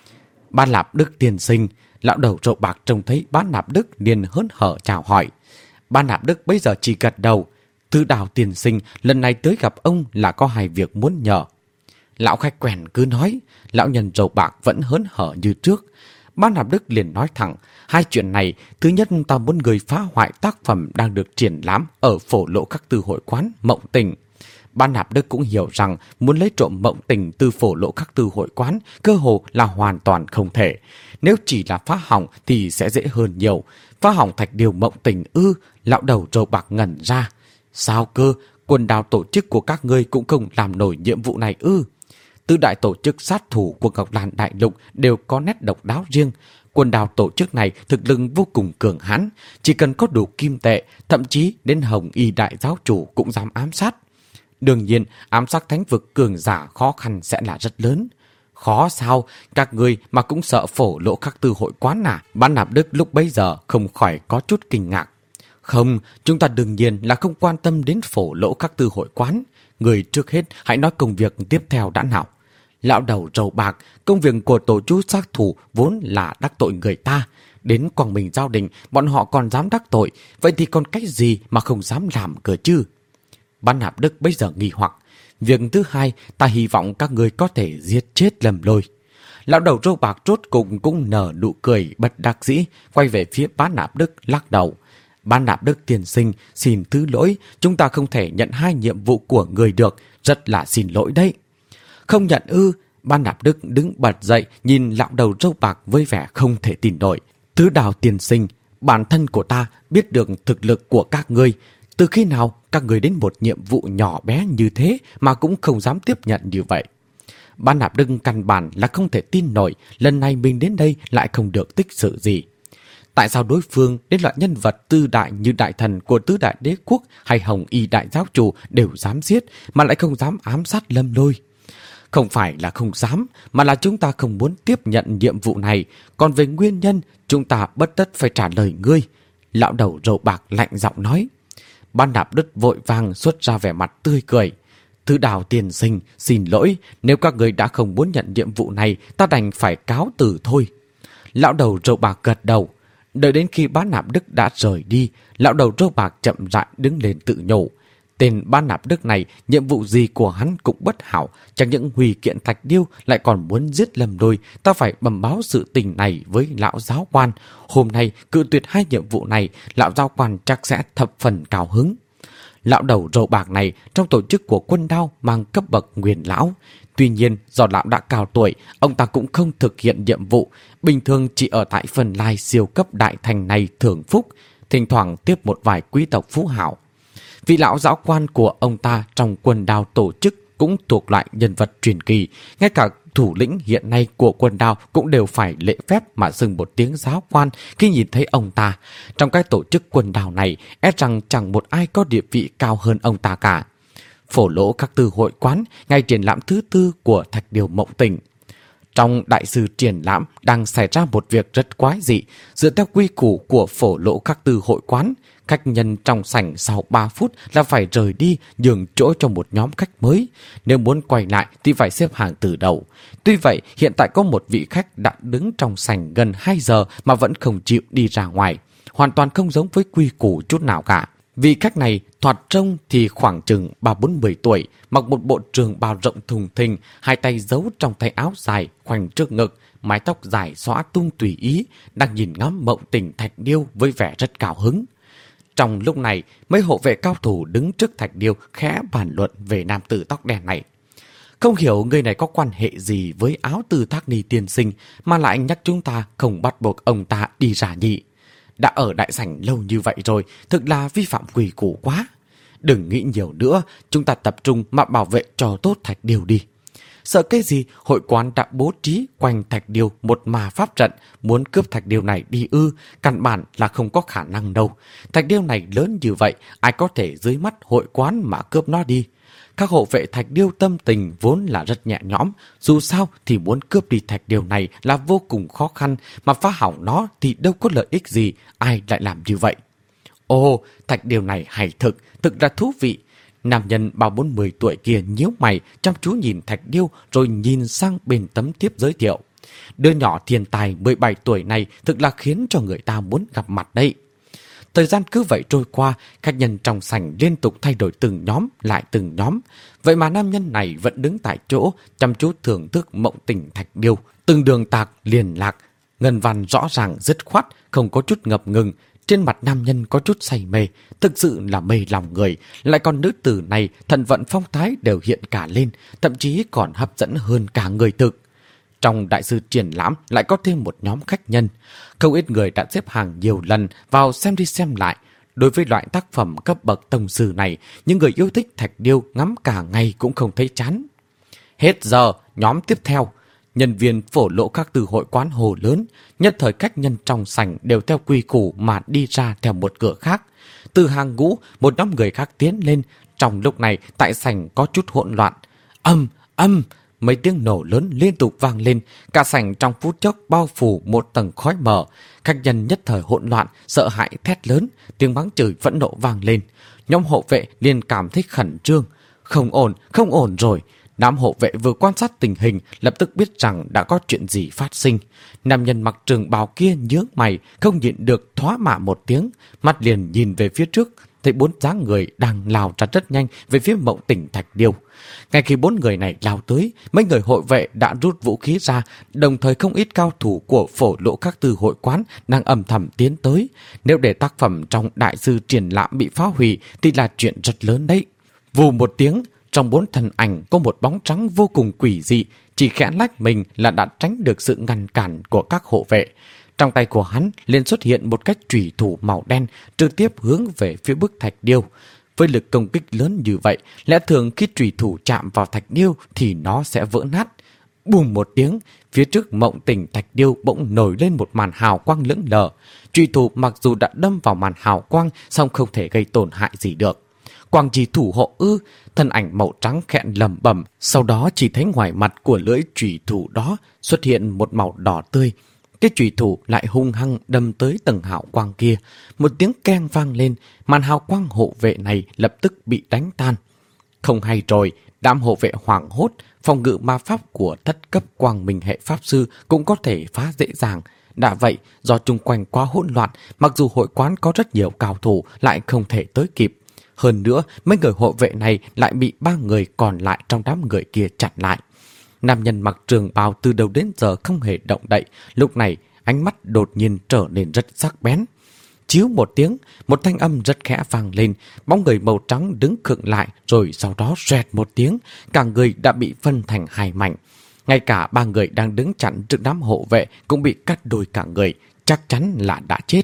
S1: Ban Nạp Đức tiên sinh, lão đầu râu bạc trông thấy Ban Nạp Đức liền hớn hở chào hỏi. Ban Nạp Đức bây giờ chỉ gật đầu. Tư Đào tiên sinh, lần này tới gặp ông là có hai việc muốn nhờ. Lão khách quen cứ nói, lão nhân râu bạc vẫn hớn hở như trước. Ban Nạp Đức liền nói thẳng, hai chuyện này, thứ nhất ta muốn người phá hoại tác phẩm đang được triển lãm ở phổ lộ các tư hội quán Mộng Tình. Ban Nạp Đức cũng hiểu rằng muốn lấy trộm Mộng Tình từ phổ lộ các tư hội quán cơ hồ là hoàn toàn không thể. Nếu chỉ là phá hỏng thì sẽ dễ hơn nhiều. Phá hỏng thạch điều Mộng Tình ư? Lão đầu râu bạc ngẩn ra. Sao cơ? Quần đào tổ chức của các ngươi cũng không làm nổi nhiệm vụ này ư? Tứ đại tổ chức sát thủ của Ngọc Lan Đại Lục đều có nét độc đáo riêng. Quần đào tổ chức này thực lực vô cùng cường hãn, chỉ cần có đủ kim tệ, thậm chí đến Hồng Y Đại Giáo Chủ cũng dám ám sát. Đương nhiên, ám sát thánh vực cường giả khó khăn sẽ là rất lớn. Khó sao? Các người mà cũng sợ phổ lộ các tư hội quán à? Ban Nạp Đức lúc bấy giờ không khỏi có chút kinh ngạc. Không, chúng ta đương nhiên là không quan tâm đến phổ lỗ các tư hội quán. Người trước hết hãy nói công việc tiếp theo đã nào. Lão đầu râu bạc, công việc của tổ chức sát thủ vốn là đắc tội người ta. Đến Quang Minh Giao Đình, bọn họ còn dám đắc tội. Vậy thì còn cách gì mà không dám làm cơ chứ? Ban Nạp Đức bây giờ nghi hoặc. Việc thứ hai, ta hy vọng các người có thể giết chết Lâm Lôi. Lão đầu râu bạc rốt cục cũng nở nụ cười bất đắc dĩ, quay về phía Bán Nạp Đức lắc đầu. Bán Nạp Đức tiên sinh, xin thứ lỗi, chúng ta không thể nhận hai nhiệm vụ của người được, rất là xin lỗi đấy. Không nhận ư? Bán Nạp Đức đứng bật dậy, nhìn lão đầu râu bạc với vẻ không thể tin nổi. Tứ Đào tiên sinh, bản thân của ta biết được thực lực của các ngươi. Từ khi nào các người đến một nhiệm vụ nhỏ bé như thế mà cũng không dám tiếp nhận như vậy? Bán Nạp Đức căn bản là không thể tin nổi, lần này mình đến đây lại không được tích sự gì. Tại sao đối phương đến loại nhân vật tư đại như đại thần của tứ đại đế quốc hay Hồng Y đại giáo chủ đều dám giết mà lại không dám ám sát Lâm Lôi? Không phải là không dám, mà là chúng ta không muốn tiếp nhận nhiệm vụ này. Còn về nguyên nhân, chúng ta bất tất phải trả lời ngươi. Lão đầu râu bạc lạnh giọng nói. Ban Nạp Đức vội vàng xuất ra vẻ mặt tươi cười. Tứ Đào tiên sinh, xin lỗi, nếu các người đã không muốn nhận nhiệm vụ này, ta đành phải cáo từ thôi. Lão đầu râu bạc gật đầu. Đợi đến khi Bán Nạp Đức đã rời đi, lão đầu râu bạc chậm rãi đứng lên tự nhủ. Tên Bán Nạp Đức này, nhiệm vụ gì của hắn cũng bất hảo, chẳng những hủy kiện Thạch Điêu lại còn muốn giết Lâm Lôi, ta phải bẩm báo sự tình này với lão giáo quan. Hôm nay cự tuyệt hai nhiệm vụ này, lão giáo quan chắc sẽ thập phần cao hứng. Lão đầu râu bạc này trong tổ chức của Quân Đao mang cấp bậc Nguyên lão. Tuy nhiên do lão đã cao tuổi, ông ta cũng không thực hiện nhiệm vụ, bình thường chỉ ở tại phần lai siêu cấp đại thành này thưởng phúc, thỉnh thoảng tiếp một vài quý tộc phú hảo. Vị lão giáo quan của ông ta trong Quân Đao tổ chức cũng thuộc loại nhân vật truyền kỳ, ngay cả thủ lĩnh hiện nay của Quân Đao cũng đều phải lễ phép mà xưng một tiếng giáo quan khi nhìn thấy ông ta. Trong cái tổ chức Quân Đao này, e rằng chẳng một ai có địa vị cao hơn ông ta cả. Phổ Lỗ Các Tư hội quán, ngày triển lãm thứ tư của Thạch Điêu Mộng Tình. Trong đại sư triển lãm đang xảy ra một việc rất quái dị. Dựa theo quy củ của Phổ Lỗ Các Tư hội quán, khách nhân trong sảnh sau ba phút là phải rời đi, nhường chỗ cho một nhóm khách mới. Nếu muốn quay lại thì phải xếp hàng từ đầu. Tuy vậy, hiện tại có một vị khách đã đứng trong sảnh gần hai giờ mà vẫn không chịu đi ra ngoài. Hoàn toàn không giống với quy củ chút nào cả. Vị khách này thoạt trông thì khoảng chừng ba bốn mươi tuổi, mặc một bộ trường bào rộng thùng thình, hai tay giấu trong tay áo dài, khoanh trước ngực, mái tóc dài xõa tung tùy ý, đang nhìn ngắm Mộng Tình Thạch Điêu với vẻ rất cao hứng. Trong lúc này, mấy hộ vệ cao thủ đứng trước Thạch Điêu khẽ bàn luận về nam tử tóc đen này. Không hiểu người này có quan hệ gì với Áo Tư Thác Ni tiên sinh mà lại nhắc chúng ta không bắt buộc ông ta đi ra nhị. Đã ở đại sảnh lâu như vậy rồi, thực là vi phạm quy củ quá. Đừng nghĩ nhiều nữa, chúng ta tập trung mà bảo vệ cho tốt Thạch Điêu đi. Sợ cái gì, hội quán đã bố trí quanh Thạch Điêu một mà pháp trận, muốn cướp Thạch Điêu này đi ư, căn bản là không có khả năng đâu. Thạch Điêu này lớn như vậy, ai có thể dưới mắt hội quán mà cướp nó đi. Các hộ vệ Thạch Điêu tâm tình vốn là rất nhẹ nhõm, dù sao thì muốn cướp đi Thạch Điêu này là vô cùng khó khăn, mà phá hỏng nó thì đâu có lợi ích gì, ai lại làm như vậy. Ồ, Thạch Điêu này hay thực, thực là thú vị. Nam nhân ba bốn mươi tuổi kia nhíu mày, chăm chú nhìn Thạch Điêu rồi nhìn sang bên tấm thiếp giới thiệu. Đứa nhỏ thiên tài mười bảy tuổi này thực là khiến cho người ta muốn gặp mặt đây. Thời gian cứ vậy trôi qua, khách nhân trong sảnh liên tục thay đổi từng nhóm lại từng nhóm. Vậy mà nam nhân này vẫn đứng tại chỗ, chăm chú thưởng thức Mộng Tình Thạch Điêu. Từng đường tạc liền lạc, ngân văn rõ ràng dứt khoát, không có chút ngập ngừng. Trên mặt nam nhân có chút say mê, thực sự là mê lòng người. Lại còn nữ tử này, thần vận phong thái đều hiện cả lên, thậm chí còn hấp dẫn hơn cả người thực. Trong đại sư triển lãm lại có thêm một nhóm khách nhân. Không ít người đã xếp hàng nhiều lần vào xem đi xem lại. Đối với loại tác phẩm cấp bậc tông sư này, những người yêu thích Thạch Điêu ngắm cả ngày cũng không thấy chán. Hết giờ, nhóm tiếp theo. Nhân viên Phổ Lỗ Các Tư hội quán hồ lớn, nhất thời khách nhân trong sảnh đều theo quy củ mà đi ra theo một cửa khác. Từ hàng ngũ, một nhóm người khác tiến lên. Trong lúc này, tại sảnh có chút hỗn loạn. Âm, âm, mấy tiếng nổ lớn liên tục vang lên. Cả sảnh trong phút chốc bao phủ một tầng khói mờ. Khách nhân nhất thời hỗn loạn, sợ hãi thét lớn, tiếng mắng chửi phẫn nộ vang lên. Nhóm hộ vệ liền cảm thấy khẩn trương. Không ổn, không ổn rồi. Nam hộ vệ vừa quan sát tình hình, lập tức biết rằng đã có chuyện gì phát sinh. Nam nhân mặc trường bào kia nhướng mày, không nhịn được thoá mạ một tiếng, mắt liền nhìn về phía trước, thấy bốn dáng người đang lao ra rất nhanh về phía Mộng Tỉnh Thạch Điêu. Ngay khi bốn người này lao tới, mấy người hội vệ đã rút vũ khí ra, đồng thời không ít cao thủ của Phổ Lỗ Các Tư hội quán đang âm thầm tiến tới. Nếu để tác phẩm trong đại sư triển lãm bị phá hủy thì là chuyện rất lớn đấy. Vù một tiếng, trong bốn thân ảnh có một bóng trắng vô cùng quỷ dị, chỉ khẽ lách mình là đã tránh được sự ngăn cản của các hộ vệ. Trong tay của hắn liền xuất hiện một cái chùy thủ màu đen trực tiếp hướng về phía bức thạch điêu. Với lực công kích lớn như vậy, lẽ thường khi chùy thủ chạm vào thạch điêu thì nó sẽ vỡ nát. Bùm một tiếng, phía trước Mộng Tỉnh Thạch Điêu bỗng nổi lên một màn hào quang lững lờ. Chùy thủ mặc dù đã đâm vào màn hào quang, song không thể gây tổn hại gì được. Quang chỉ thủ hộ ư? Thân ảnh màu trắng khẽ lẩm bẩm, sau đó chỉ thấy ngoài mặt của lưỡi chùy thủ đó xuất hiện một màu đỏ tươi. Cái chùy thủ lại hung hăng đâm tới tầng hào quang kia. Một tiếng keng vang lên, màn hào quang hộ vệ này lập tức bị đánh tan. Không hay rồi, đám hộ vệ hoảng hốt, phòng ngự ma pháp của thất cấp quang minh hệ pháp sư cũng có thể phá dễ dàng. Đã vậy, do chung quanh quá hỗn loạn, mặc dù hội quán có rất nhiều cao thủ lại không thể tới kịp. Hơn nữa, mấy người hộ vệ này lại bị ba người còn lại trong đám người kia chặn lại. Nam nhân mặc trường bào từ đầu đến giờ không hề động đậy, lúc này ánh mắt đột nhiên trở nên rất sắc bén. Chíu một tiếng, một thanh âm rất khẽ vang lên, bóng người màu trắng đứng khựng lại, rồi sau đó xoẹt một tiếng, cả người đã bị phân thành hai mảnh. Ngay cả ba người đang đứng chặn trước đám hộ vệ cũng bị cắt đôi cả người, chắc chắn là đã chết.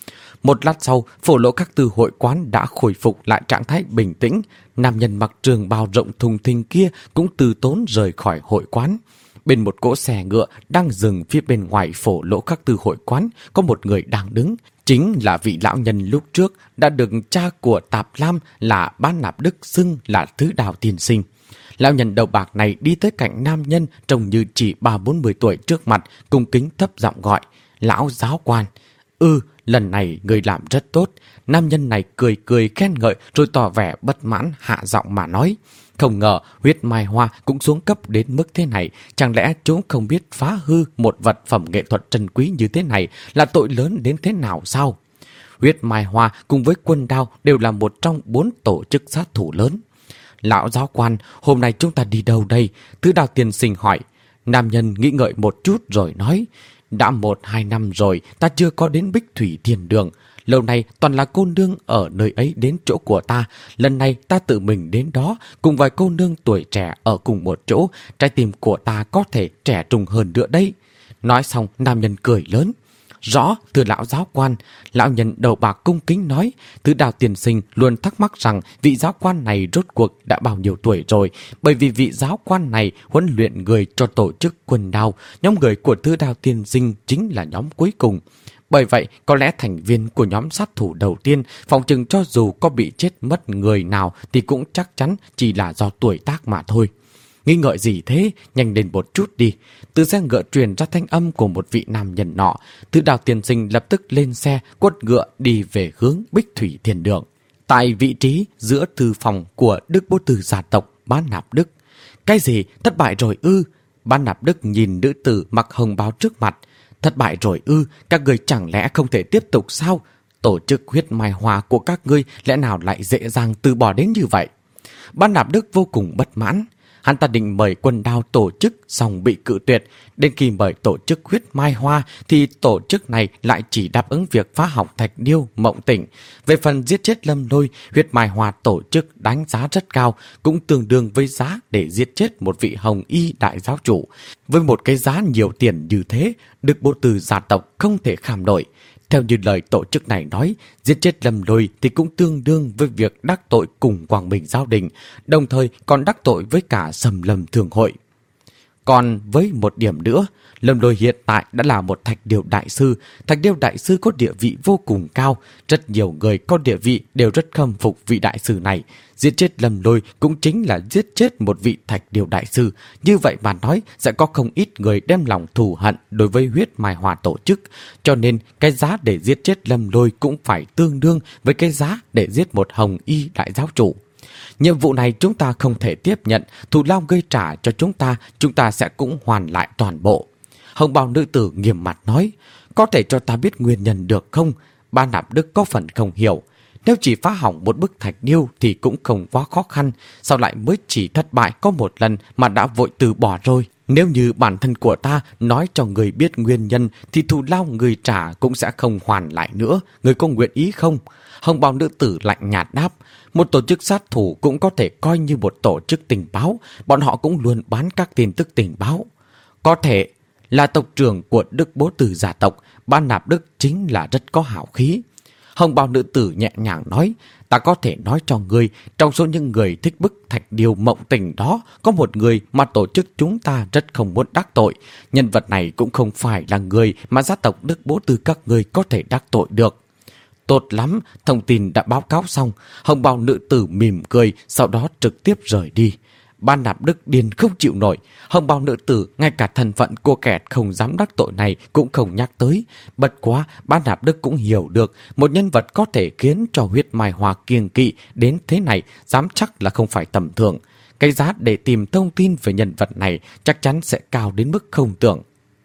S1: Một lát sau, Phổ Lỗ Các Tư hội quán đã khôi phục lại trạng thái bình tĩnh. Nam nhân mặc trường bào rộng thùng thình kia cũng từ tốn rời khỏi hội quán. Bên một cỗ xe ngựa đang dừng phía bên ngoài Phổ Lỗ Các Tư hội quán có một người đang đứng. Chính là vị lão nhân lúc trước đã được cha của Tạp Lam là Bán Nạp Đức xưng là Thứ Đào Tiên Sinh. Lão nhân đầu bạc này đi tới cạnh nam nhân trông như chỉ ba bốn mươi tuổi trước mặt, cung kính thấp giọng gọi: "Lão giáo quan." "Ừ, lần này người làm rất tốt." Nam nhân này cười cười khen ngợi rồi tỏ vẻ bất mãn hạ giọng mà nói: "Không ngờ huyết mai hoa cũng xuống cấp đến mức thế này. Chẳng lẽ chúng không biết phá hư một vật phẩm nghệ thuật trân quý như thế này là tội lớn đến thế nào sao?" Huyết mai hoa cùng với Quân Đao đều là một trong bốn tổ chức sát thủ lớn. "Lão giáo quan, hôm nay chúng ta đi đâu đây?" Thứ Đào Tiên Sinh hỏi. Nam nhân nghĩ ngợi một chút rồi nói: "Đã một hai năm rồi ta chưa có đến Bích Thủy Thiên Đường. Lâu nay toàn là cô nương ở nơi ấy đến chỗ của ta. Lần này ta tự mình đến đó, cùng vài cô nương tuổi trẻ ở cùng một chỗ. Trái tim của ta có thể trẻ trung hơn nữa đấy." Nói xong, nam nhân cười lớn. "Rõ, thưa lão giáo quan." Lão nhân đầu bạc cung kính nói. Thứ Đào Tiên Sinh luôn thắc mắc rằng vị giáo quan này rốt cuộc đã bao nhiêu tuổi rồi, bởi vì vị giáo quan này huấn luyện người cho tổ chức Quân Đao. Nhóm người của Thứ Đào Tiên Sinh chính là nhóm cuối cùng. Bởi vậy, có lẽ thành viên của nhóm sát thủ đầu tiên phòng chừng cho dù có bị chết mất người nào thì cũng chắc chắn chỉ là do tuổi tác mà thôi. Nghi ngợi gì thế? Nhanh lên một chút đi. Từ xe ngựa truyền ra thanh âm của một vị nam nhân nọ. Thứ Đào Tiên Sinh lập tức lên xe, quất ngựa đi về hướng Bích Thủy Thiên Đường. Tại vị trí giữa thư phòng của Đức Bố Tử gia tộc Bán Nạp Đức. "Cái gì? Thất bại rồi ư?" Bán Nạp Đức nhìn nữ tử mặc hồng bào trước mặt. "Thất bại rồi ư? Các người chẳng lẽ không thể tiếp tục sao? Tổ chức huyết mai hòa của các ngươi lẽ nào lại dễ dàng từ bỏ đến như vậy?" Bán Nạp Đức vô cùng bất mãn. Hắn ta định mời Quân Đao tổ chức xong bị cự tuyệt. Đến khi mời tổ chức huyết mai hoa thì tổ chức này lại chỉ đáp ứng việc phá hỏng Thạch Điêu, Mộng Tỉnh. Về phần giết chết Lâm Lôi, huyết mai hoa tổ chức đánh giá rất cao, cũng tương đương với giá để giết chết một vị hồng y đại giáo chủ. Với một cái giá nhiều tiền như thế, Đức Bố Tử gia tộc không thể kham nổi. Theo như lời tổ chức này nói, giết chết Lâm Lôi thì cũng tương đương với việc đắc tội cùng Quang Minh Giáo Đình, đồng thời còn đắc tội với cả Sầm Lâm Thường Hội. Còn với một điểm nữa, Lâm Lôi hiện tại đã là một Thạch Điêu Đại Sư. Thạch Điêu Đại Sư có địa vị vô cùng cao. Rất nhiều người có địa vị đều rất khâm phục vị Đại Sư này. Giết chết Lâm Lôi cũng chính là giết chết một vị Thạch Điêu Đại Sư. Như vậy mà nói, sẽ có không ít người đem lòng thù hận đối với huyết mai hòa tổ chức. Cho nên, cái giá để giết chết Lâm Lôi cũng phải tương đương với cái giá để giết một hồng y đại giáo chủ. Nhiệm vụ này chúng ta không thể tiếp nhận, thù lao gây trả cho chúng ta, chúng ta sẽ cũng hoàn lại toàn bộ. Hồng bào nữ tử nghiêm mặt nói. "Có thể cho ta biết nguyên nhân được không?" Bán Nạp Đức có phần không hiểu. Nếu chỉ phá hỏng một bức thạch điêu thì cũng không quá khó khăn, sao lại mới chỉ thất bại có một lần mà đã vội từ bỏ rồi? Nếu như bản thân của ta nói cho người biết nguyên nhân thì thù lao người trả cũng sẽ không hoàn lại nữa. Người có nguyện ý không? Hồng bào nữ tử lạnh nhạt đáp. Một tổ chức sát thủ cũng có thể coi như một tổ chức tình báo. Bọn họ cũng luôn bán các tin tức tình báo. Có thể là tộc trưởng của Đức Bố Từ gia tộc, Ban Nạp Đức chính là rất có hào khí. Hồng bào nữ tử nhẹ nhàng nói, ta có thể nói cho ngươi, trong số những người thích bức thạch điêu mộng tình đó, có một người mà tổ chức chúng ta rất không muốn đắc tội. Nhân vật này cũng không phải là người mà gia tộc Đức Bố Từ các ngươi có thể đắc tội được. Tốt lắm, thông tin đã báo cáo xong. Hồng bào nữ tử mỉm cười, sau đó trực tiếp rời đi. Ban Nạp Đức điên không chịu nổi. Hồng bào nữ tử ngay cả thân phận cô kẻ không dám đắc tội này cũng không nhắc tới. Bất quá, Ban Nạp Đức cũng hiểu được một nhân vật có thể khiến cho huyết mai hoa kiêng kỵ đến thế này dám chắc là không phải tầm thường. Cái giá để tìm thông tin về nhân vật này chắc chắn sẽ cao đến mức không tưởng.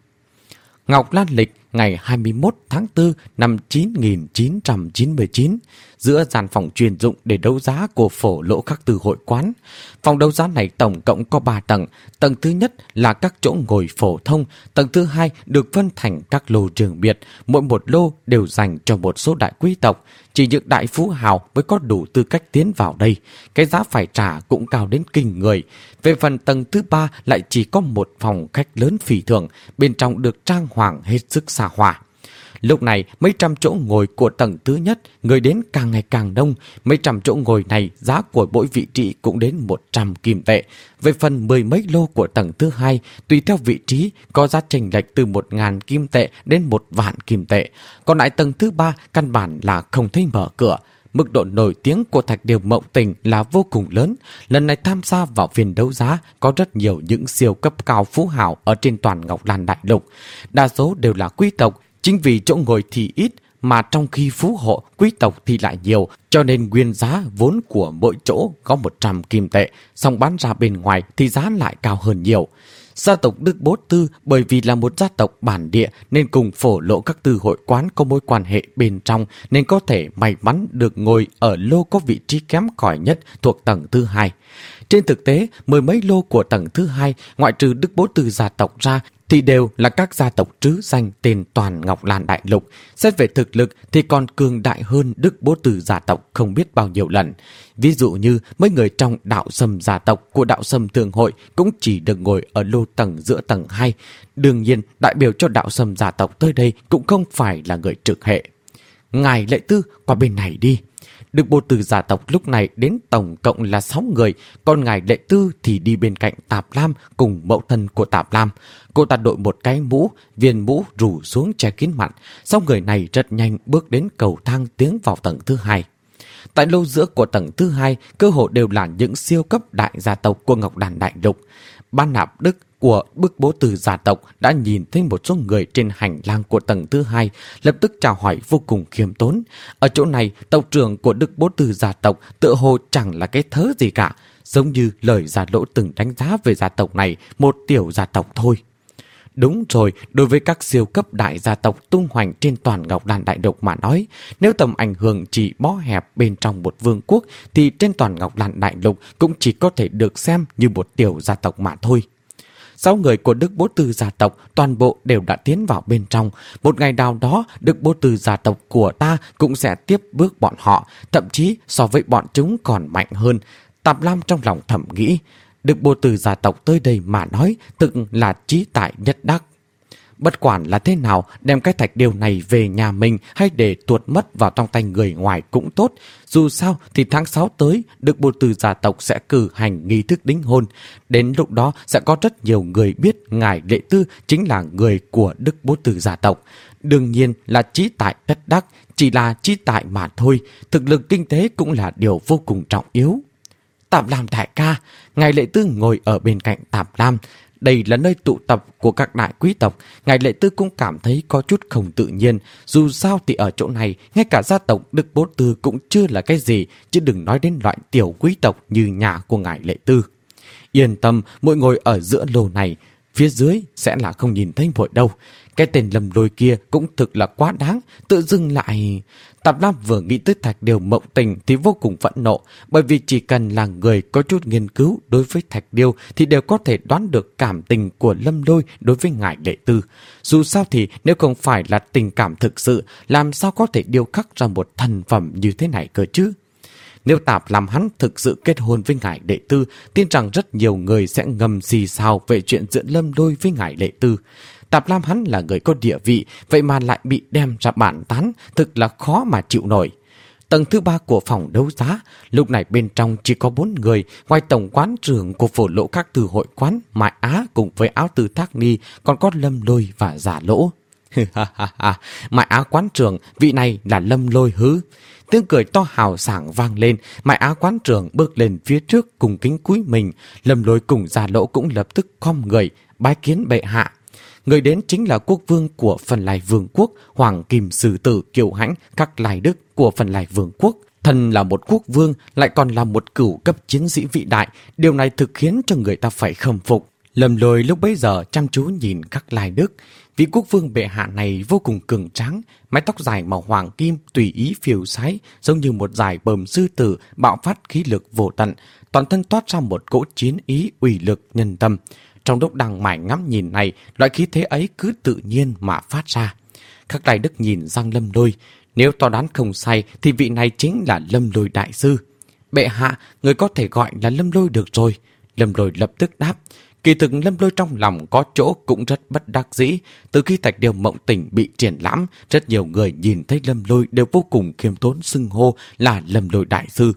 S1: Ngọc Lan lịch ngày hai mươi mốt tháng tư năm chín nghìn chín trăm chín mươi chín, giữa gian phòng chuyên dụng để đấu giá của Phổ Lỗ Khắc Tư hội quán. Phòng đấu giá này tổng cộng có ba tầng. Tầng thứ nhất là các chỗ ngồi phổ thông, tầng thứ hai được phân thành các lô riêng biệt, mỗi một lô đều dành cho một số đại quý tộc. Chỉ những đại phú hào mới có đủ tư cách tiến vào đây. Cái giá phải trả cũng cao đến kinh người. Về phần tầng thứ ba lại chỉ có một phòng khách lớn phỉ thường, bên trong được trang hoàng hết sức xa hoa. Lúc này mấy trăm chỗ ngồi của tầng thứ nhất người đến càng ngày càng đông. Mấy trăm chỗ ngồi này giá của mỗi vị trí cũng đến một trăm kim tệ. Về phần mười mấy lô của tầng thứ hai, tùy theo vị trí có giá chênh lệch từ một ngàn kim tệ đến một vạn kim tệ. Còn lại tầng thứ ba căn bản là không thấy mở cửa. Mức độ nổi tiếng của thạch điêu mộng tình là vô cùng lớn. Lần này tham gia vào phiên đấu giá có rất nhiều những siêu cấp cao phú hào ở trên toàn Ngọc Lan Đại Lục. Đa số đều là quý tộc. Chính vì chỗ ngồi thì ít mà trong khi phú hộ quý tộc thì lại nhiều, cho nên nguyên giá vốn của mỗi chỗ có một trăm kim tệ, song bán ra bên ngoài thì giá lại cao hơn nhiều. Gia tộc Đức Bố Tư bởi vì là một gia tộc bản địa nên cùng Phổ Lỗ Các Tư hội quán có mối quan hệ bên trong, nên có thể may mắn được ngồi ở lô có vị trí kém cỏi nhất thuộc tầng thứ hai. Trên thực tế, mười mấy lô của tầng thứ hai, ngoại trừ Đức Bố Tư gia tộc ra, thì đều là các gia tộc trứ danh tên toàn Ngọc Lan Đại Lục. Xét về thực lực thì còn cường đại hơn Đức Bố Tư gia tộc không biết bao nhiêu lần. Ví dụ như mấy người trong Đạo Sâm gia tộc của Đạo Sâm Thương hội cũng chỉ được ngồi ở lô tầng giữa tầng hai. Đương nhiên, đại biểu cho Đạo Sâm gia tộc tới đây cũng không phải là người trực hệ. Ngài Lệ Tư, qua bên này đi. Đức Bố Tư gia tộc lúc này đến tổng cộng là sáu người, còn ngài Lệ Tư thì đi bên cạnh Tạp Lam cùng mẫu thân của Tạp Lam. Cô ta đội một cái mũ, viên mũ rủ xuống che kín mặt. Sau người này rất nhanh bước đến cầu thang tiến vào tầng thứ hai. Tại lô giữa của tầng thứ hai, cơ hội đều là những siêu cấp đại gia tộc của Ngọc Đàn Đại Lục. Ban Nạp Đức của Bức Bố Từ gia tộc đã nhìn thấy một số người trên hành lang của tầng thứ hai, lập tức chào hỏi vô cùng khiêm tốn. Ở chỗ này, tộc trưởng của Đức Bố Từ gia tộc tựa hồ chẳng là cái thớ gì cả, giống như lời Gia Lỗ từng đánh giá về gia tộc này, một tiểu gia tộc thôi. Đúng rồi, đối với các siêu cấp đại gia tộc tung hoành trên toàn Ngọc Đàn Đại Lục mà nói, nếu tầm ảnh hưởng chỉ bó hẹp bên trong một vương quốc, thì trên toàn Ngọc Đàn Đại Lục cũng chỉ có thể được xem như một tiểu gia tộc mà thôi. Sáu người của Đức Bố Tư gia tộc toàn bộ đều đã tiến vào bên trong. Một ngày nào đó, Đức Bố Tư gia tộc của ta cũng sẽ tiếp bước bọn họ, thậm chí so với bọn chúng còn mạnh hơn. Tạp Lam trong lòng thầm nghĩ, Đức Bố Tư gia tộc tới đây mà nói thực là trí tại nhất đắc. Bất quản là thế nào, đem cái thạch điêu này về nhà mình hay để tuột mất vào trong tay người ngoài cũng tốt. Dù sao thì tháng sáu tới, Đức Bố Tư gia tộc sẽ cử hành nghi thức đính hôn. Đến lúc đó sẽ có rất nhiều người biết ngài Lệ Tư chính là người của Đức Bố Tư gia tộc. Đương nhiên là trí tại tất đắc, chỉ là trí tại mà thôi. Thực lực kinh tế cũng là điều vô cùng trọng yếu. Tạp Lam đại ca, ngài Lệ Tư ngồi ở bên cạnh Tạp Lam. Đây là nơi tụ tập của các đại quý tộc. Ngài Lệ Tư cũng cảm thấy có chút không tự nhiên. Dù sao thì ở chỗ này, ngay cả gia tộc Đức Bố Tư cũng chưa là cái gì, chứ đừng nói đến loại tiểu quý tộc như nhà của ngài Lệ Tư. Yên tâm, mỗi ngồi ở giữa lô này, phía dưới sẽ là không nhìn thấy vội đâu. Cái tên Lâm Lôi kia cũng thực là quá đáng, tự dưng lại... Tạp Lam vừa nghĩ tới Thạch Điêu Mộng Tình thì vô cùng phẫn nộ, bởi vì chỉ cần là người có chút nghiên cứu đối với Thạch Điêu thì đều có thể đoán được cảm tình của Lâm Lôi đối với ngài Lệ Tư. Dù sao thì nếu không phải là tình cảm thực sự, làm sao có thể điêu khắc ra một thần phẩm như thế này cơ chứ? Nếu Tạp Lam hắn thực sự kết hôn với ngài Lệ Tư, tin rằng rất nhiều người sẽ ngầm xì xào về chuyện giữa Lâm Lôi với ngài Lệ Tư. Tạp Lam hắn là người có địa vị, vậy mà lại bị đem ra bản tán, thực là khó mà chịu nổi. Tầng thứ ba của phòng đấu giá, lúc này bên trong chỉ có bốn người, ngoài tổng quán trưởng của Phổ Lỗ các từ hội quán, Mại Á cùng với Áo Tư Thác Ni, còn có Lâm Lôi và Giả Lỗ. Mại Á quán trưởng, vị này là Lâm Lôi hứ. Tiếng cười to hào sảng vang lên, Mại Á quán trưởng bước lên phía trước cùng kính cúi mình. Lâm Lôi cùng Giả Lỗ cũng lập tức khom người, bái kiến bệ hạ. Người đến chính là quốc vương của Phần Lai Vương quốc, Hoàng Kim Sử Tử Kiều Hãnh Các Lai Đức của Phần Lai Vương quốc. Thần là một quốc vương, lại còn là một cửu cấp chiến sĩ vĩ đại, điều này thực khiến cho người ta phải khâm phục. Lâm Lôi lúc bấy giờ chăm chú nhìn Các Lai Đức. Vị quốc vương bệ hạ này vô cùng cường tráng, mái tóc dài màu hoàng kim tùy ý phiêu sái, giống như một dải bờm sư tử bạo phát khí lực vô tận, toàn thân toát ra một cỗ chiến ý uy lực nhân tâm. Trong lúc đang mải ngắm nhìn này, loại khí thế ấy cứ tự nhiên mà phát ra. Các Lai Đức nhìn sang Lâm Lôi, nếu to đoán không sai thì vị này chính là Lâm Lôi đại sư. Bệ hạ, người có thể gọi là Lâm Lôi được rồi. Lâm Lôi lập tức đáp. Kỳ thực Lâm Lôi trong lòng có chỗ cũng rất bất đắc dĩ. Từ khi Thạch Điêu Mộng Tình bị triển lãm, rất nhiều người nhìn thấy Lâm Lôi đều vô cùng khiêm tốn xưng hô là Lâm Lôi đại sư.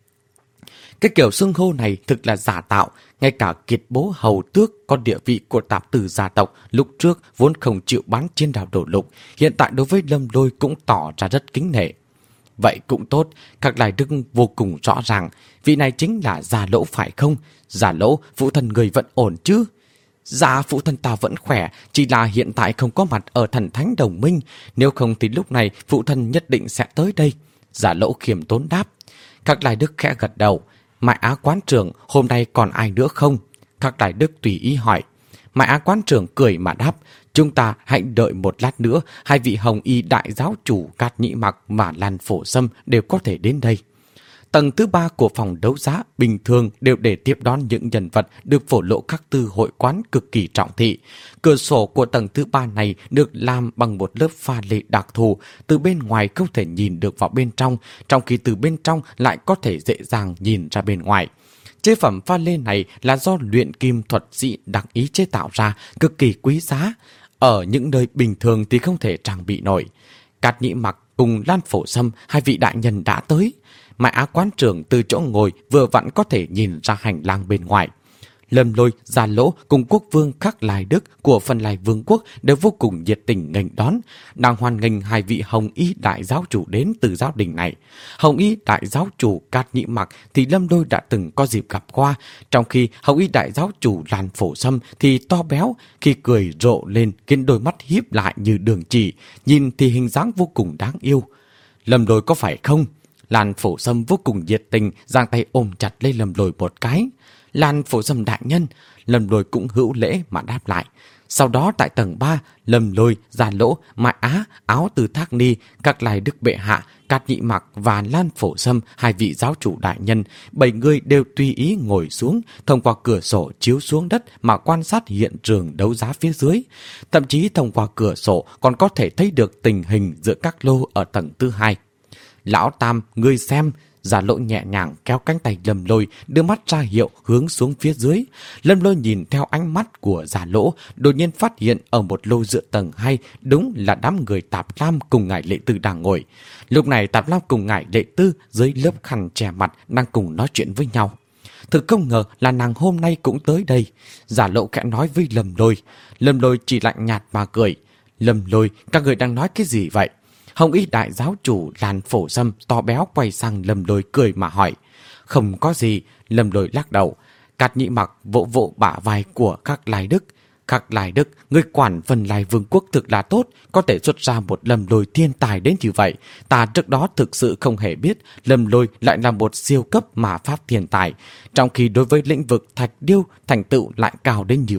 S1: Cái kiểu xưng hô này thực là giả tạo, ngay cả Kiệt Bố Hầu Tước có địa vị của tạp tử gia tộc lúc trước vốn không chịu bán trên đảo đổ lục, hiện tại đối với Lâm Lôi cũng tỏ ra rất kính nể. Vậy cũng tốt, Các Lai Đức vô cùng rõ ràng, vị này chính là Giả Lỗ phải không? Giả Lỗ, phụ thân người vẫn ổn chứ? Dạ, phụ thân ta vẫn khỏe, chỉ là hiện tại không có mặt ở Thần Thánh Đồng Minh, nếu không thì lúc này phụ thân nhất định sẽ tới đây. Giả Lỗ khiêm tốn đáp. Các Lai Đức khẽ gật đầu. Mại Á quán trưởng, hôm nay còn ai nữa không? Các Lai Đức tùy ý hỏi. Mại Á quán trưởng cười mà đáp. Chúng ta hãy đợi một lát nữa, hai vị hồng y đại giáo chủ Cát Nhĩ Mặc và Lan Phổ Sâm đều có thể đến đây. Tầng thứ ba của phòng đấu giá bình thường đều để tiếp đón những nhân vật được Phổ Lộ các tư hội quán cực kỳ trọng thị. Cửa sổ của tầng thứ ba này được làm bằng một lớp pha lê đặc thù, từ bên ngoài không thể nhìn được vào bên trong, trong khi từ bên trong lại có thể dễ dàng nhìn ra bên ngoài. Chế phẩm pha lê này là do luyện kim thuật sĩ đặc ý chế tạo ra, cực kỳ quý giá. Ở những nơi bình thường thì không thể trang bị nổi. Cát Nhĩ Mặc cùng Lan Phổ Sâm, hai vị đại nhân đã tới. Mại Á quán trưởng từ chỗ ngồi vừa vặn có thể nhìn ra hành lang bên ngoài. Lâm Lôi, Giả Lỗ cùng quốc vương Các Lai Đức của Phần Lai Vương quốc đều vô cùng nhiệt tình nghênh đón, đang hoan nghênh hai vị hồng y đại giáo chủ đến từ giáo đình này. Hồng y đại giáo chủ Cát Nhĩ Mặc thì Lâm Lôi đã từng có dịp gặp qua, trong khi hồng y đại giáo chủ Lan Phổ Sâm thì to béo, khi cười rộ lên khiến đôi mắt híp lại như đường chỉ, nhìn thì hình dáng vô cùng đáng yêu. Lâm Lôi có phải không? Lan Phổ Sâm vô cùng nhiệt tình, giang tay ôm chặt lấy Lâm Lôi một cái. Lan Phổ Sâm đại nhân, Lâm Lôi cũng hữu lễ mà đáp lại. Sau đó tại tầng ba, Lâm Lôi, Giả Lỗ, Mại Á, Áo Tư Thác Ni, Các Lai Đức bệ hạ, Cát Nhĩ Mặc và Lan Phổ Sâm, hai vị giáo chủ đại nhân, bảy người đều tùy ý ngồi xuống, thông qua cửa sổ chiếu xuống đất mà quan sát hiện trường đấu giá phía dưới. Thậm chí thông qua cửa sổ còn có thể thấy được tình hình giữa các lô ở tầng thứ hai. Lão Tam, ngươi xem. Giả Lỗ nhẹ nhàng kéo cánh tay Lâm Lôi, đưa mắt ra hiệu hướng xuống phía dưới. Lâm Lôi nhìn theo ánh mắt của Giả Lỗ, đột nhiên phát hiện ở một lô giữa tầng hai đúng là đám người Tạp Lam cùng ngài Lệ Tư đang ngồi. Lúc này Tạp Lam cùng ngài Lệ Tư dưới lớp khăn che mặt đang cùng nói chuyện với nhau. Thực không ngờ là nàng hôm nay cũng tới đây. Giả Lỗ khẽ nói với Lâm Lôi. Lâm Lôi chỉ lạnh nhạt mà cười. Lâm Lôi, các người đang nói cái gì vậy? Hồng y đại giáo chủ Lan Phổ Sâm to béo quay sang Lâm Lôi cười mà hỏi. Không có gì. Lâm Lôi lắc đầu. Cát Nhĩ Mặc vỗ vỗ bả vai của Các Lai Đức. Các Lai Đức, người quản Phần Lai Vương quốc thực là tốt, có thể xuất ra một Lâm Lôi thiên tài đến như vậy. Ta trước đó thực sự không hề biết Lâm Lôi lại là một siêu cấp mà pháp thiên tài, trong khi đối với lĩnh vực thạch điêu thành tựu lại cao đến như vậy.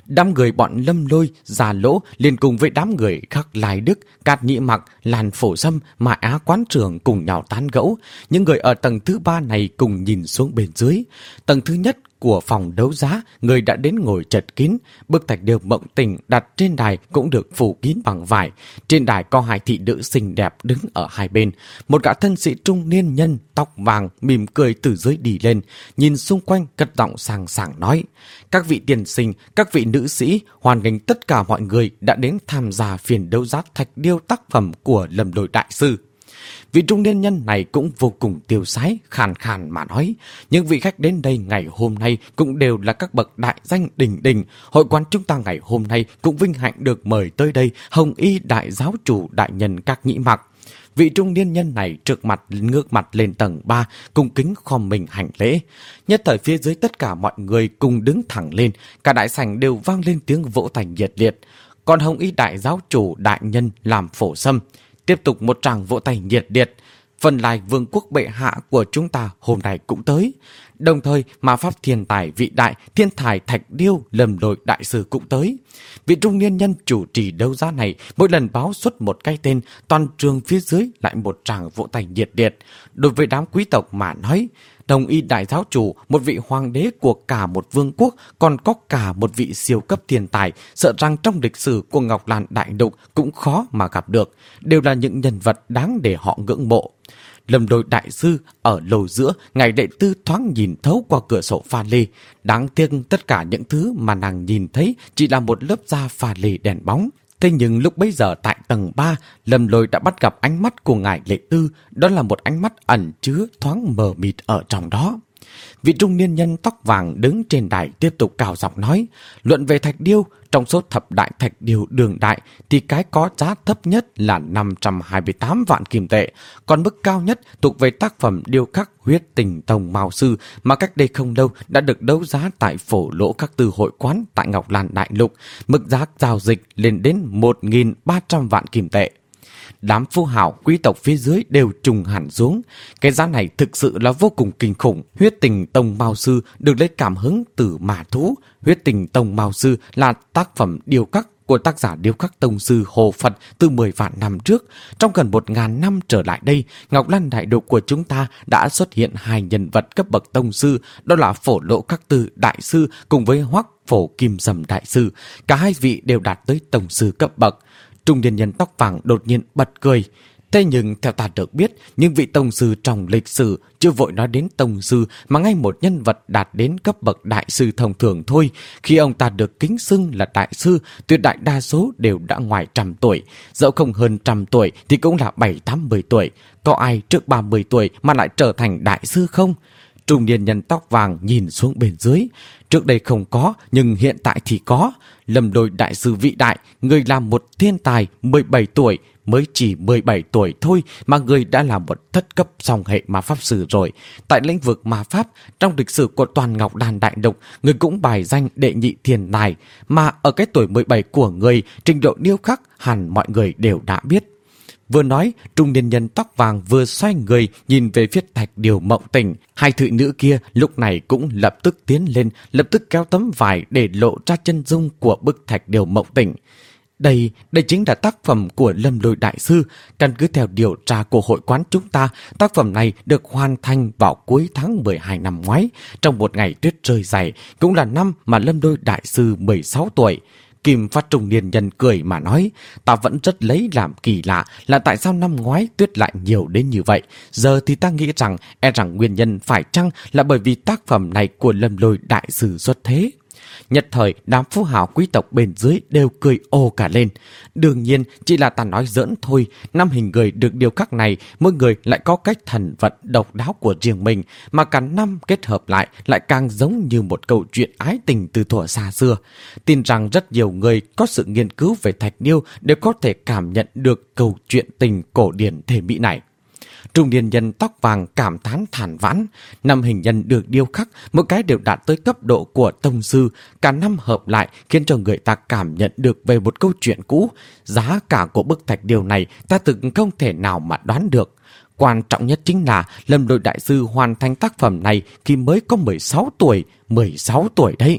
S1: Đám người bọn Lâm Lôi, Già Lỗ liền cùng với đám người khác Lai Đức, Cát Nhĩ Mặc, Lan Phổ Sâm, Mại Á Quán Trường cùng nhau tán gẫu. Những người ở tầng thứ ba này cùng nhìn xuống bên dưới. Tầng thứ nhất của phòng đấu giá, người đã đến ngồi chật kín. Bức thạch điêu mộng tình đặt trên đài cũng được phủ kín bằng vải. Trên đài có hai thị nữ xinh đẹp đứng ở hai bên. Một gã thân sĩ trung niên nhân tóc vàng mỉm cười từ dưới đi lên, nhìn xung quanh cất giọng sàng sàng nói: các vị tiền sinh, các vị nữ sĩ, hoan nghênh tất cả mọi người đã đến tham gia phiên đấu giá thạch điêu tác phẩm của Lâm Lôi đại sư. Vị trung niên nhân này cũng vô cùng tiêu sái, khàn khàn mà nói: những vị khách đến đây ngày hôm nay cũng đều là các bậc đại danh đình đình. Hội quán chúng ta ngày hôm nay cũng vinh hạnh được mời tới đây Hồng Y đại giáo chủ đại nhân Cát Nhĩ Mặc. Vị trung niên nhân này trước mặt ngước mặt lên tầng ba, cung kính khom mình hành lễ. Nhất thời phía dưới tất cả mọi người cùng đứng thẳng lên, cả đại sảnh đều vang lên tiếng vỗ tay nhiệt liệt. Còn Hồng Y đại giáo chủ đại nhân làm Phổ Sâm tiếp tục một tràng vỗ tay nhiệt liệt. Phần Lai vương quốc bệ hạ của chúng ta hôm nay cũng tới. Đồng thời mà pháp thiên tài vị đại thiên tài thạch điêu Lâm Lôi đại sư cũng tới. Vị trung niên nhân chủ trì đấu giá này mỗi lần báo xuất một cái tên, toàn trường phía dưới lại một tràng vỗ tay nhiệt liệt. Đối với đám quý tộc mà nói, Hồng Y đại giáo chủ, một vị hoàng đế của cả một vương quốc, còn có cả một vị siêu cấp thiên tài, sợ rằng trong lịch sử của Ngọc Lan đại lục cũng khó mà gặp được, đều là những nhân vật đáng để họ ngưỡng mộ. Lâm Lôi đại sư ở lầu giữa, ngài đệ tư thoáng nhìn thấu qua cửa sổ pha lê. Đáng tiếc tất cả những thứ mà nàng nhìn thấy chỉ là một lớp da pha lê đèn bóng. Thế nhưng lúc bấy giờ tại tầng ba, Lâm Lôi đã bắt gặp ánh mắt của ngài lệ tư, đó là một ánh mắt ẩn chứa thoáng mờ mịt ở trong đó. Vị trung niên nhân tóc vàng đứng trên đài tiếp tục cao giọng nói: luận về thạch điêu, trong số thập đại thạch điêu đường đại thì cái có giá thấp nhất là năm trăm hai mươi tám vạn kim tệ, còn mức cao nhất thuộc về tác phẩm điêu khắc Huyết Tình Tông Mao Sư mà cách đây không lâu đã được đấu giá tại Phổ Lỗ các tư hội quán tại Ngọc Lan đại lục, mức giá giao dịch lên đến một nghìn ba trăm vạn kim tệ. Đám phú hào quý tộc phía dưới đều trùng hẳn xuống. Cái giá này thực sự là vô cùng kinh khủng. Huyết Tình Tông Mao Sư được lấy cảm hứng từ ma thú. Huyết Tình Tông Mao Sư là tác phẩm điêu khắc của tác giả điêu khắc tông sư Hồ Phật từ mười vạn năm trước. Trong gần một ngàn năm trở lại đây, Ngọc Lan đại lục của chúng ta đã xuất hiện hai nhân vật cấp bậc tông sư, đó là Phổ Lỗ Khắc Tư đại sư cùng với Hoắc Phổ Kim Sầm đại sư. Cả hai vị đều đạt tới tông sư cấp bậc. Trung niên nhân tóc vàng đột nhiên bật cười. Thế nhưng theo ta được biết, những vị tông sư trong lịch sử chưa vội nói đến tông sư mà ngay một nhân vật đạt đến cấp bậc đại sư thông thường thôi. Khi ông ta được kính xưng là đại sư, tuyệt đại đa số đều đã ngoài trăm tuổi. Dẫu không hơn trăm tuổi thì cũng là bảy tám mươi tuổi. Có ai trước ba mươi tuổi mà lại trở thành đại sư không? Trung niên nhân tóc vàng nhìn xuống bên dưới. Trước đây không có, nhưng hiện tại thì có. Lâm Lôi đại sư vĩ đại, người là một thiên tài mười bảy tuổi, mới chỉ mười bảy tuổi thôi mà người đã là một thất cấp song hệ ma pháp sư rồi. Tại lĩnh vực ma pháp, trong lịch sử của toàn Ngọc Đàn đại lục, người cũng bài danh đệ nhị thiên tài, mà ở cái tuổi mười bảy của người, trình độ điêu khắc hẳn mọi người đều đã biết. Vừa nói, trung niên nhân tóc vàng vừa xoay người nhìn về phía thạch điêu mộng tình. Hai thị nữ kia lúc này cũng lập tức tiến lên, lập tức kéo tấm vải để lộ ra chân dung của bức thạch điêu mộng tình. Đây, đây chính là tác phẩm của Lâm Lôi đại sư. Căn cứ theo điều tra của hội quán chúng ta, tác phẩm này được hoàn thành vào cuối tháng mười hai năm ngoái, trong một ngày tuyết rơi dày, cũng là năm mà Lâm Lôi đại sư mười sáu tuổi. Kim Phát trung niên nhân cười mà nói: ta vẫn rất lấy làm kỳ lạ là tại sao năm ngoái tuyết lại nhiều đến như vậy. Giờ thì ta nghĩ rằng e rằng nguyên nhân phải chăng là bởi vì tác phẩm này của Lâm Lôi đại sư xuất thế. Nhất thời đám phú hào quý tộc bên dưới đều cười ồ cả lên. Đương nhiên chỉ là ta nói giỡn thôi. Năm hình người được điêu khắc này, mỗi người lại có cách thần vận độc đáo của riêng mình, mà cả năm kết hợp lại lại càng giống như một câu chuyện ái tình từ thuở xa xưa. Tin rằng rất nhiều người có sự nghiên cứu về thạch điêu đều có thể cảm nhận được câu chuyện tình cổ điển thể mỹ này. Trung niên nhân tóc vàng cảm thán thản vãn. Năm hình nhân được điêu khắc, mỗi cái đều đạt tới cấp độ của tông sư. Cả năm hợp lại khiến cho người ta cảm nhận được về một câu chuyện cũ. Giá cả của bức thạch điêu này ta thực không thể nào mà đoán được. Quan trọng nhất chính là Lâm Lôi đại sư hoàn thành tác phẩm này khi mới có mười sáu tuổi. mười sáu tuổi đấy.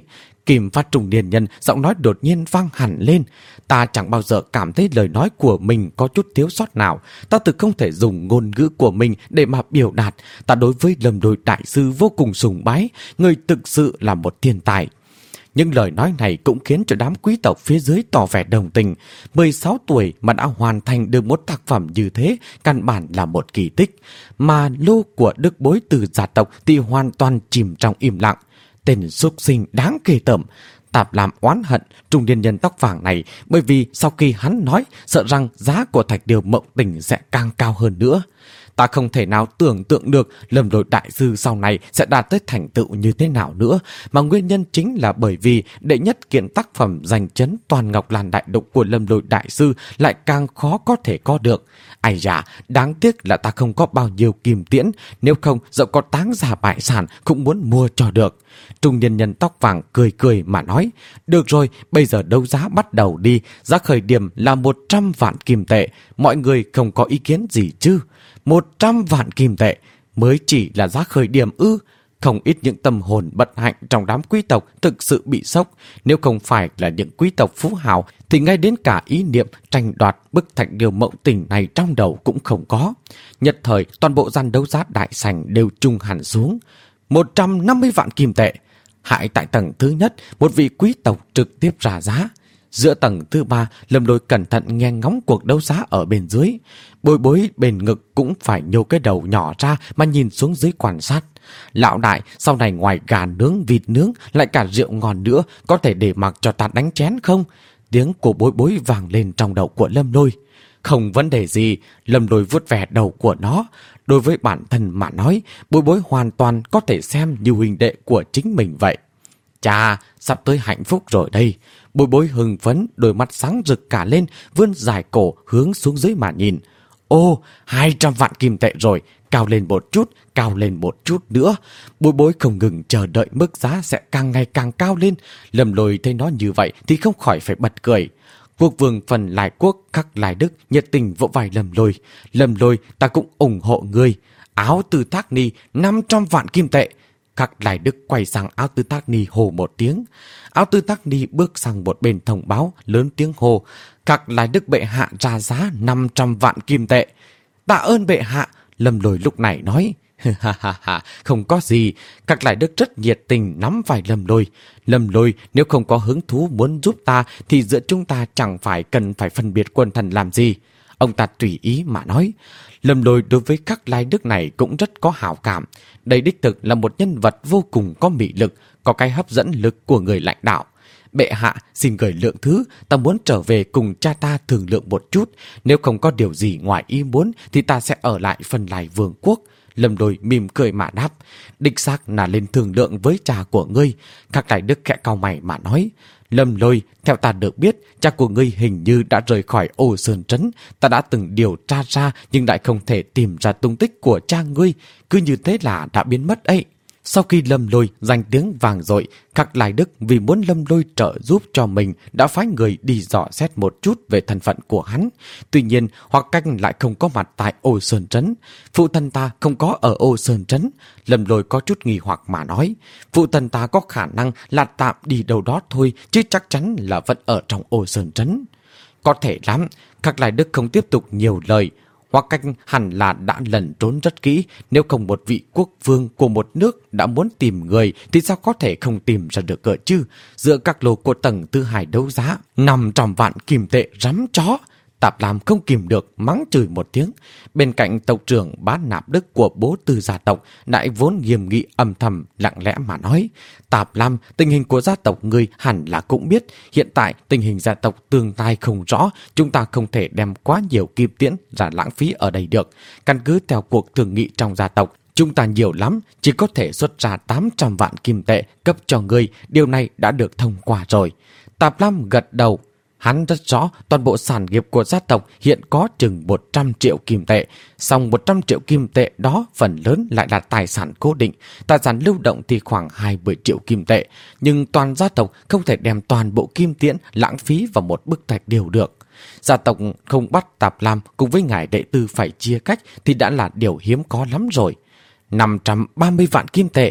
S1: Kim Phát trung niên nhân giọng nói đột nhiên vang hẳn lên. Ta chẳng bao giờ cảm thấy lời nói của mình có chút thiếu sót nào. Ta thực không thể dùng ngôn ngữ của mình để mà biểu đạt. Ta đối với Lâm Lôi đại sư vô cùng sùng bái. Người thực sự là một thiên tài. Nhưng lời nói này cũng khiến cho đám quý tộc phía dưới tỏ vẻ đồng tình. mười sáu tuổi mà đã hoàn thành được một tác phẩm như thế, căn bản là một kỳ tích. Mà lô của đức bối từ gia tộc thì hoàn toàn chìm trong im lặng. Tên súc sinh đáng ghê tởm. Tạp Lam oán hận trung niên nhân tóc vàng này, bởi vì sau khi hắn nói sợ rằng giá của thạch điều mộng tình sẽ càng cao hơn nữa. Ta không thể nào tưởng tượng được Lâm Lôi đại sư sau này sẽ đạt tới thành tựu như thế nào nữa, mà nguyên nhân chính là bởi vì đệ nhất kiện tác phẩm giành chấn toàn Ngọc Lan đại lục của Lâm Lôi đại sư lại càng khó có thể có được. Ai dạ, đáng tiếc là ta không có bao nhiêu kim tiễn, nếu không dẫu có táng ra bại sản cũng muốn mua cho được. Trung niên nhân tóc vàng cười cười mà nói, được rồi, bây giờ đấu giá bắt đầu đi, giá khởi điểm là một trăm vạn kim tệ, mọi người không có ý kiến gì chứ? Một trăm vạn kim tệ mới chỉ là giá khởi điểm ư? Không ít những tâm hồn bất hạnh trong đám quý tộc thực sự bị sốc. Nếu không phải là những quý tộc phú hào thì ngay đến cả ý niệm tranh đoạt bức thạch điều mộng tình này trong đầu cũng không có. Nhất thời toàn bộ gian đấu giá đại sảnh đều trùng hẳn xuống. một trăm năm mươi vạn kim tệ. Hại tại tầng thứ nhất, một vị quý tộc trực tiếp ra giá. Giữa tầng thứ ba, Lâm Lôi cẩn thận nghe ngóng cuộc đấu giá ở bên dưới. Bối bối bên ngực cũng phải nhô cái đầu nhỏ ra mà nhìn xuống dưới quan sát. Lão đại, sau này ngoài gà nướng, vịt nướng, lại cả rượu ngon nữa, có thể để mặc cho ta đánh chén không? Tiếng của bối bối vang lên trong đầu của Lâm Lôi. Không vấn đề gì, Lâm Lôi vuốt về đầu của nó. Đối với bản thân mà nói, bối bối hoàn toàn có thể xem như huynh đệ của chính mình vậy. Chà, sắp tới hạnh phúc rồi đây. Bối bối hưng phấn, đôi mắt sáng rực cả lên, vươn dài cổ hướng xuống dưới mà nhìn. Ô, hai trăm vạn kim tệ rồi, cao lên một chút, cao lên một chút nữa. Bối bối không ngừng chờ đợi mức giá sẽ càng ngày càng cao lên. Lâm Lôi thấy nó như vậy thì không khỏi phải bật cười. Quốc vương phần Lai Quốc Khắc Lai Đức nhiệt tình vỗ vai Lâm Lôi. Lâm Lôi, ta cũng ủng hộ ngươi. Áo Tư Thác Ni năm trăm vạn kim tệ. Khắc Lai Đức quay sang Áo Tư Thác Ni hồ một tiếng. Áo Tư Thác Ni bước sang một bên thông báo, lớn tiếng hồ. Khắc Lai Đức bệ hạ ra giá năm trăm vạn kim tệ. Tạ ơn bệ hạ, Lâm Lôi lúc này nói. Ha ha ha, không có gì. Khắc Lai Đức rất nhiệt tình nắm vai Lâm Lôi. Lâm Lôi, nếu không có hứng thú muốn giúp ta thì giữa chúng ta chẳng phải cần phải phân biệt quân thần làm gì. Ông ta tùy ý mà nói. Lâm Lôi đối với Khắc Lai Đức này cũng rất có hảo cảm. Đây đích thực là một nhân vật vô cùng có mị lực, có cái hấp dẫn lực của người lãnh đạo. Bệ hạ, xin gửi lượng thứ, ta muốn trở về cùng cha ta thương lượng một chút. Nếu không có điều gì ngoài ý muốn thì ta sẽ ở lại Phần Lai Vương quốc. Lâm Lôi mỉm cười mà đáp. Đích xác là lên thương lượng với cha của ngươi. Khắc Lai Đức khẽ cau mày mà nói. Lâm Lôi, theo ta được biết, cha của ngươi hình như đã rời khỏi Ô Sơn Trấn. Ta đã từng điều tra ra nhưng lại không thể tìm ra tung tích của cha ngươi. Cứ như thế là đã biến mất ấy. Sau khi Lâm Lôi danh tiếng vàng dội, Khắc Lai Đức vì muốn Lâm Lôi trợ giúp cho mình đã phái người đi dò xét một chút về thân phận của hắn. Tuy nhiên, Hoặc Canh lại không có mặt tại Ô Sơn Trấn. Phụ thân ta không có ở Ô Sơn Trấn. Lâm Lôi có chút nghi hoặc mà nói. Phụ thân ta có khả năng là tạm đi đâu đó thôi, chứ chắc chắn là vẫn ở trong Ô Sơn Trấn. Có thể lắm. Khắc Lai Đức không tiếp tục nhiều lời. Hoặc Canh hẳn là đã lẩn trốn rất kỹ, nếu không một vị quốc vương của một nước đã muốn tìm người thì sao có thể không tìm ra được cơ chứ? Giữa các lô của tầng thứ hai đấu giá, năm trăm vạn kim tệ rắm chó. Tạp Lam không kìm được mắng chửi một tiếng. Bên cạnh tộc trưởng Bá Nạp Đức của bố Tư gia tộc lại vốn nghiêm nghị âm thầm lặng lẽ mà nói. Tạp Lam, tình hình của gia tộc ngươi hẳn là cũng biết. Hiện tại tình hình gia tộc tương tai không rõ, chúng ta không thể đem quá nhiều kim tiễn ra lãng phí ở đây được. Căn cứ theo cuộc thương nghị trong gia tộc, chúng ta nhiều lắm, chỉ có thể xuất ra tám trăm vạn kim tệ cấp cho ngươi. Điều này đã được thông qua rồi. Tạp Lam gật đầu. Hắn rất rõ toàn bộ sản nghiệp của gia tộc hiện có chừng một trăm triệu kim tệ. Song một trăm triệu kim tệ đó phần lớn lại là tài sản cố định. Tài sản lưu động thì khoảng hai mươi triệu kim tệ. Nhưng toàn gia tộc không thể đem toàn bộ kim tiễn lãng phí vào một bức thạch điều được. Gia tộc không bắt Tạp Lam cùng với ngài đệ tư phải chia cách thì đã là điều hiếm có lắm rồi. năm trăm ba mươi vạn kim tệ.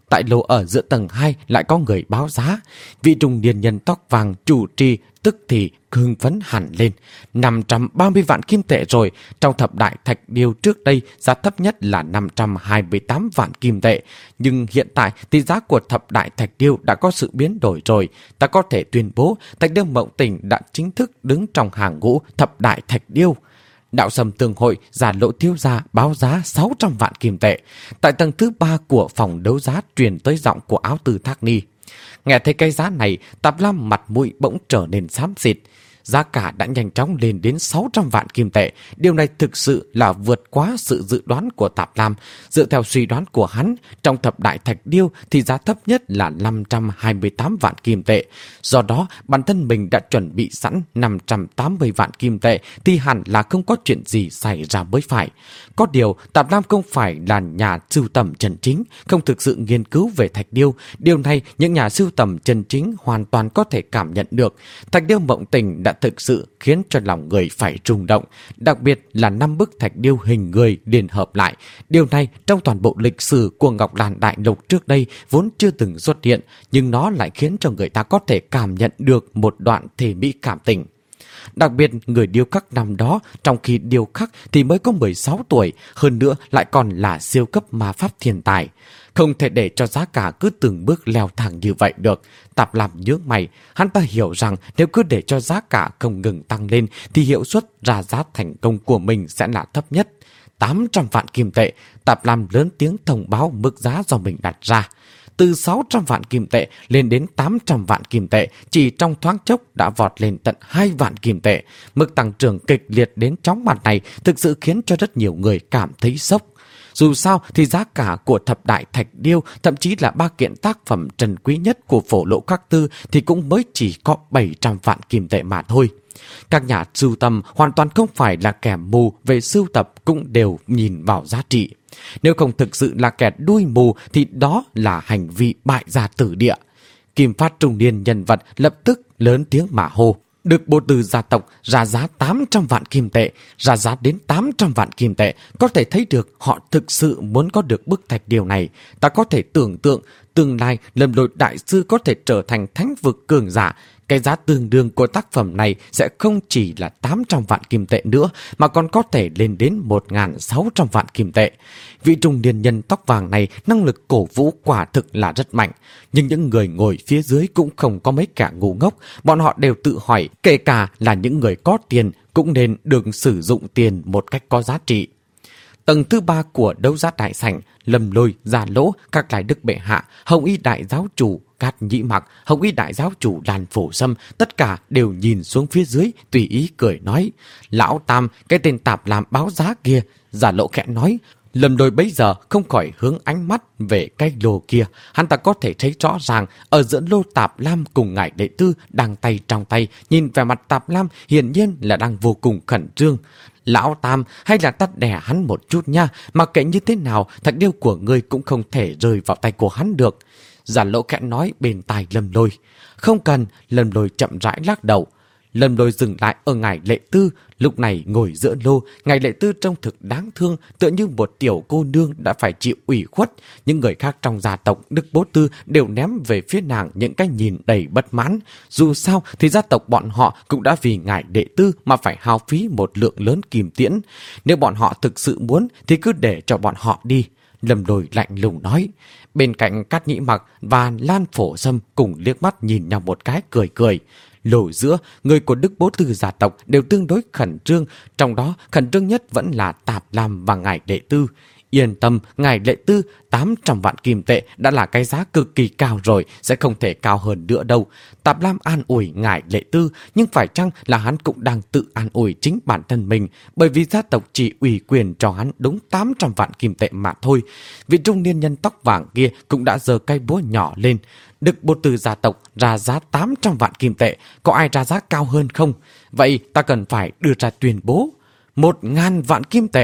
S1: tại lầu ở giữa tầng hai lại có người báo giá. Vị trung niên nhân tóc vàng chủ trì tức thì hưng phấn hẳn lên. năm trăm ba mươi vạn kim tệ rồi. Trong thập đại thạch điêu trước đây, giá thấp nhất là năm trăm hai mươi tám vạn kim tệ. Nhưng hiện tại thì giá của thập đại thạch điêu đã có sự biến đổi rồi. Ta có thể tuyên bố thạch điêu Mộng Tình đã chính thức đứng trong hàng ngũ thập đại thạch điêu. Đạo Sâm Tương Hội giả Lộ thiếu gia báo giá sáu trăm vạn kim tệ. Tại tầng thứ ba của phòng đấu giá truyền tới giọng của Áo Tư Thác Ni. Nghe thấy cái giá này, Tạp Lam mặt mũi bỗng trở nên xám xịt. Giá cả đã nhanh chóng lên đến sáu trăm vạn kim tệ. Điều này thực sự là vượt quá sự dự đoán của Tạp Lam. Dựa theo suy đoán của hắn, trong thập đại thạch điêu thì giá thấp nhất là năm trăm hai mươi tám vạn kim tệ. Do đó, bản thân mình đã chuẩn bị sẵn năm trăm tám mươi vạn kim tệ thì hẳn là không có chuyện gì xảy ra mới phải. Có điều, Tạp Lam không phải là nhà sưu tầm chân chính, không thực sự nghiên cứu về thạch điêu. Điều này, những nhà sưu tầm chân chính hoàn toàn có thể cảm nhận được. Thạch điêu Mộng Tình đã thực sự khiến cho lòng người phải rung động, đặc biệt là năm bức thạch điêu hình người liên hợp lại. Điều này trong toàn bộ lịch sử của Ngọc Đàn Đại Lục trước đây vốn chưa từng xuất hiện, nhưng nó lại khiến cho người ta có thể cảm nhận được một đoạn thể mỹ cảm tình. Đặc biệt, người điêu khắc năm đó, trong khi điêu khắc thì mới có mười sáu tuổi, hơn nữa lại còn là siêu cấp ma pháp thiên tài. Không thể để cho giá cả cứ từng bước leo thang như vậy được. Tạp Lam nhướng mày, hắn ta hiểu rằng nếu cứ để cho giá cả không ngừng tăng lên thì hiệu suất ra giá thành công của mình sẽ là thấp nhất. tám trăm vạn kim tệ, Tạp Lam lớn tiếng thông báo mức giá do mình đặt ra. Từ sáu trăm vạn kim tệ lên đến tám trăm vạn kim tệ, chỉ trong thoáng chốc đã vọt lên tận hai vạn kim tệ. Mức tăng trưởng kịch liệt đến chóng mặt này thực sự khiến cho rất nhiều người cảm thấy sốc. Dù sao thì giá cả của thập đại thạch điêu, thậm chí là ba kiện tác phẩm trân quý nhất của Phổ Lộ Các Tư thì cũng mới chỉ có bảy trăm vạn kim tệ mà thôi. Các nhà sưu tầm hoàn toàn không phải là kẻ mù về sưu tập cũng đều nhìn vào giá trị. Nếu không thực sự là kẻ đuôi mù thì đó là hành vi bại gia tử địa. Kim Phát trung niên nhân vật lập tức lớn tiếng mà hô. Được bộ từ gia tộc ra giá tám trăm vạn kim tệ, ra giá đến tám trăm vạn kim tệ, có thể thấy được họ thực sự muốn có được bức thạch điêu này. Ta có thể tưởng tượng tương lai Lâm Lôi đại sư có thể trở thành thánh vực cường giả. Cái giá tương đương của tác phẩm này sẽ không chỉ là tám trăm vạn kim tệ nữa, mà còn có thể lên đến một nghìn sáu trăm vạn kim tệ. Vị trung niên nhân tóc vàng này năng lực cổ vũ quả thực là rất mạnh. Nhưng những người ngồi phía dưới cũng không có mấy kẻ ngu ngốc. Bọn họ đều tự hỏi, kể cả là những người có tiền cũng nên được sử dụng tiền một cách có giá trị. Tầng thứ ba của đấu giá đại sảnh, Lâm Lôi, Gia Lỗ, các lại Đức Bệ Hạ, Hồng Y Đại Giáo Chủ, Cát Nhĩ Mặc, Hồng Y Đại Giáo Chủ Đàn Phổ Sâm, tất cả đều nhìn xuống phía dưới, tùy ý cười nói. Lão Tam, cái tên Tạp Lam báo giá kia. Gia Lỗ khẽ nói. Lâm Lôi bấy giờ không khỏi hướng ánh mắt về cái lô kia. Hắn ta có thể thấy rõ ràng ở giữa lô Tạp Lam cùng ngài đệ tư đang tay trong tay, nhìn về mặt Tạp Lam hiển nhiên là đang vô cùng khẩn trương. Lão Tam, hay là ta đè hắn một chút nha, mà kệ như thế nào, thạch điêu của ngươi cũng không thể rơi vào tay của hắn được. Giả Lỗ khẽ nói bên tai Lâm Lôi. Không cần. Lâm Lôi chậm rãi lắc đầu. Lâm Lôi dừng lại ở ngài Lệ Tư, lúc này ngồi giữa lô. Ngài Lệ Tư trông thực đáng thương, tựa như một tiểu cô nương đã phải chịu ủy khuất. Những người khác trong gia tộc Đức Bố Tư đều ném về phía nàng những cái nhìn đầy bất mãn. Dù sao thì gia tộc bọn họ cũng đã vì ngài Lệ Tư mà phải hao phí một lượng lớn kim tiễn. Nếu bọn họ thực sự muốn thì cứ để cho bọn họ đi. Lâm Lôi lạnh lùng nói. Bên cạnh Cát Nhĩ Mặc và Lan Phổ Sâm cùng liếc mắt nhìn nhau một cái cười cười. Lồi giữa, người của Đức Bố Tư gia tộc đều tương đối khẩn trương, trong đó khẩn trương nhất vẫn là Tạp Lam và ngài Lệ Tư. Yên tâm, ngài Lệ Tư, tám trăm vạn kim tệ đã là cái giá cực kỳ cao rồi, sẽ không thể cao hơn nữa đâu. Tạp Lam an ủi ngài Lệ Tư, nhưng phải chăng là hắn cũng đang tự an ủi chính bản thân mình, bởi vì gia tộc chỉ ủy quyền cho hắn đúng tám trăm vạn kim tệ mà thôi. Vị trung niên nhân tóc vàng kia cũng đã giơ cây búa nhỏ lên. Đức Bố Tư gia tộc ra giá tám trăm vạn kim tệ, có ai ra giá cao hơn không? Vậy ta cần phải đưa ra tuyên bố. Một ngàn vạn kim tệ.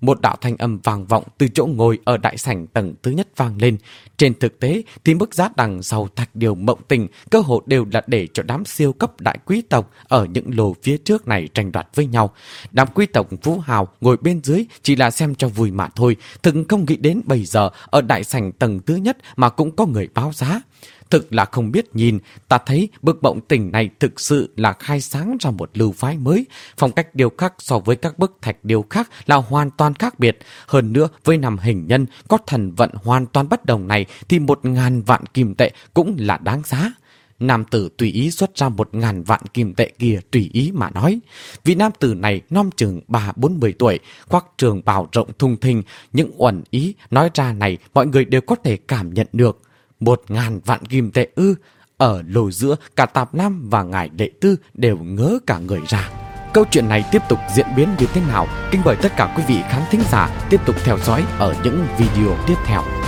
S1: một đạo thanh âm vang vọng từ chỗ ngồi ở đại sảnh tầng thứ nhất vang lên. Trên thực tế thì mức giá đằng sau thạch điều mộng tình cơ hội đều là để cho đám siêu cấp đại quý tộc ở những lô phía trước này tranh đoạt với nhau. Đám quý tộc phú hào ngồi bên dưới chỉ là xem cho vui mà thôi, thực không nghĩ đến bây giờ ở đại sảnh tầng thứ nhất mà cũng có người báo giá. Thực là không biết nhìn, ta thấy bức mộng tình này thực sự là khai sáng ra một lưu phái mới. Phong cách điêu khắc so với các bức thạch điêu khắc là hoàn toàn khác biệt. Hơn nữa, với năm hình nhân có thần vận hoàn toàn bất đồng này thì một ngàn vạn kim tệ cũng là đáng giá. Nam tử tùy ý xuất ra một ngàn vạn kim tệ kia tùy ý mà nói. Vì nam tử này non chừng ba bốn mươi tuổi, khoác trường bào rộng thùng thình, những uẩn ý nói ra này mọi người đều có thể cảm nhận được. Một ngàn vạn kim tệ ư? Ở lô giữa cả Tạp Lam và ngài đệ tư đều ngớ cả người ra. Câu chuyện này tiếp tục diễn biến như thế nào? Kính mời tất cả quý vị khán thính giả tiếp tục theo dõi ở những video tiếp theo.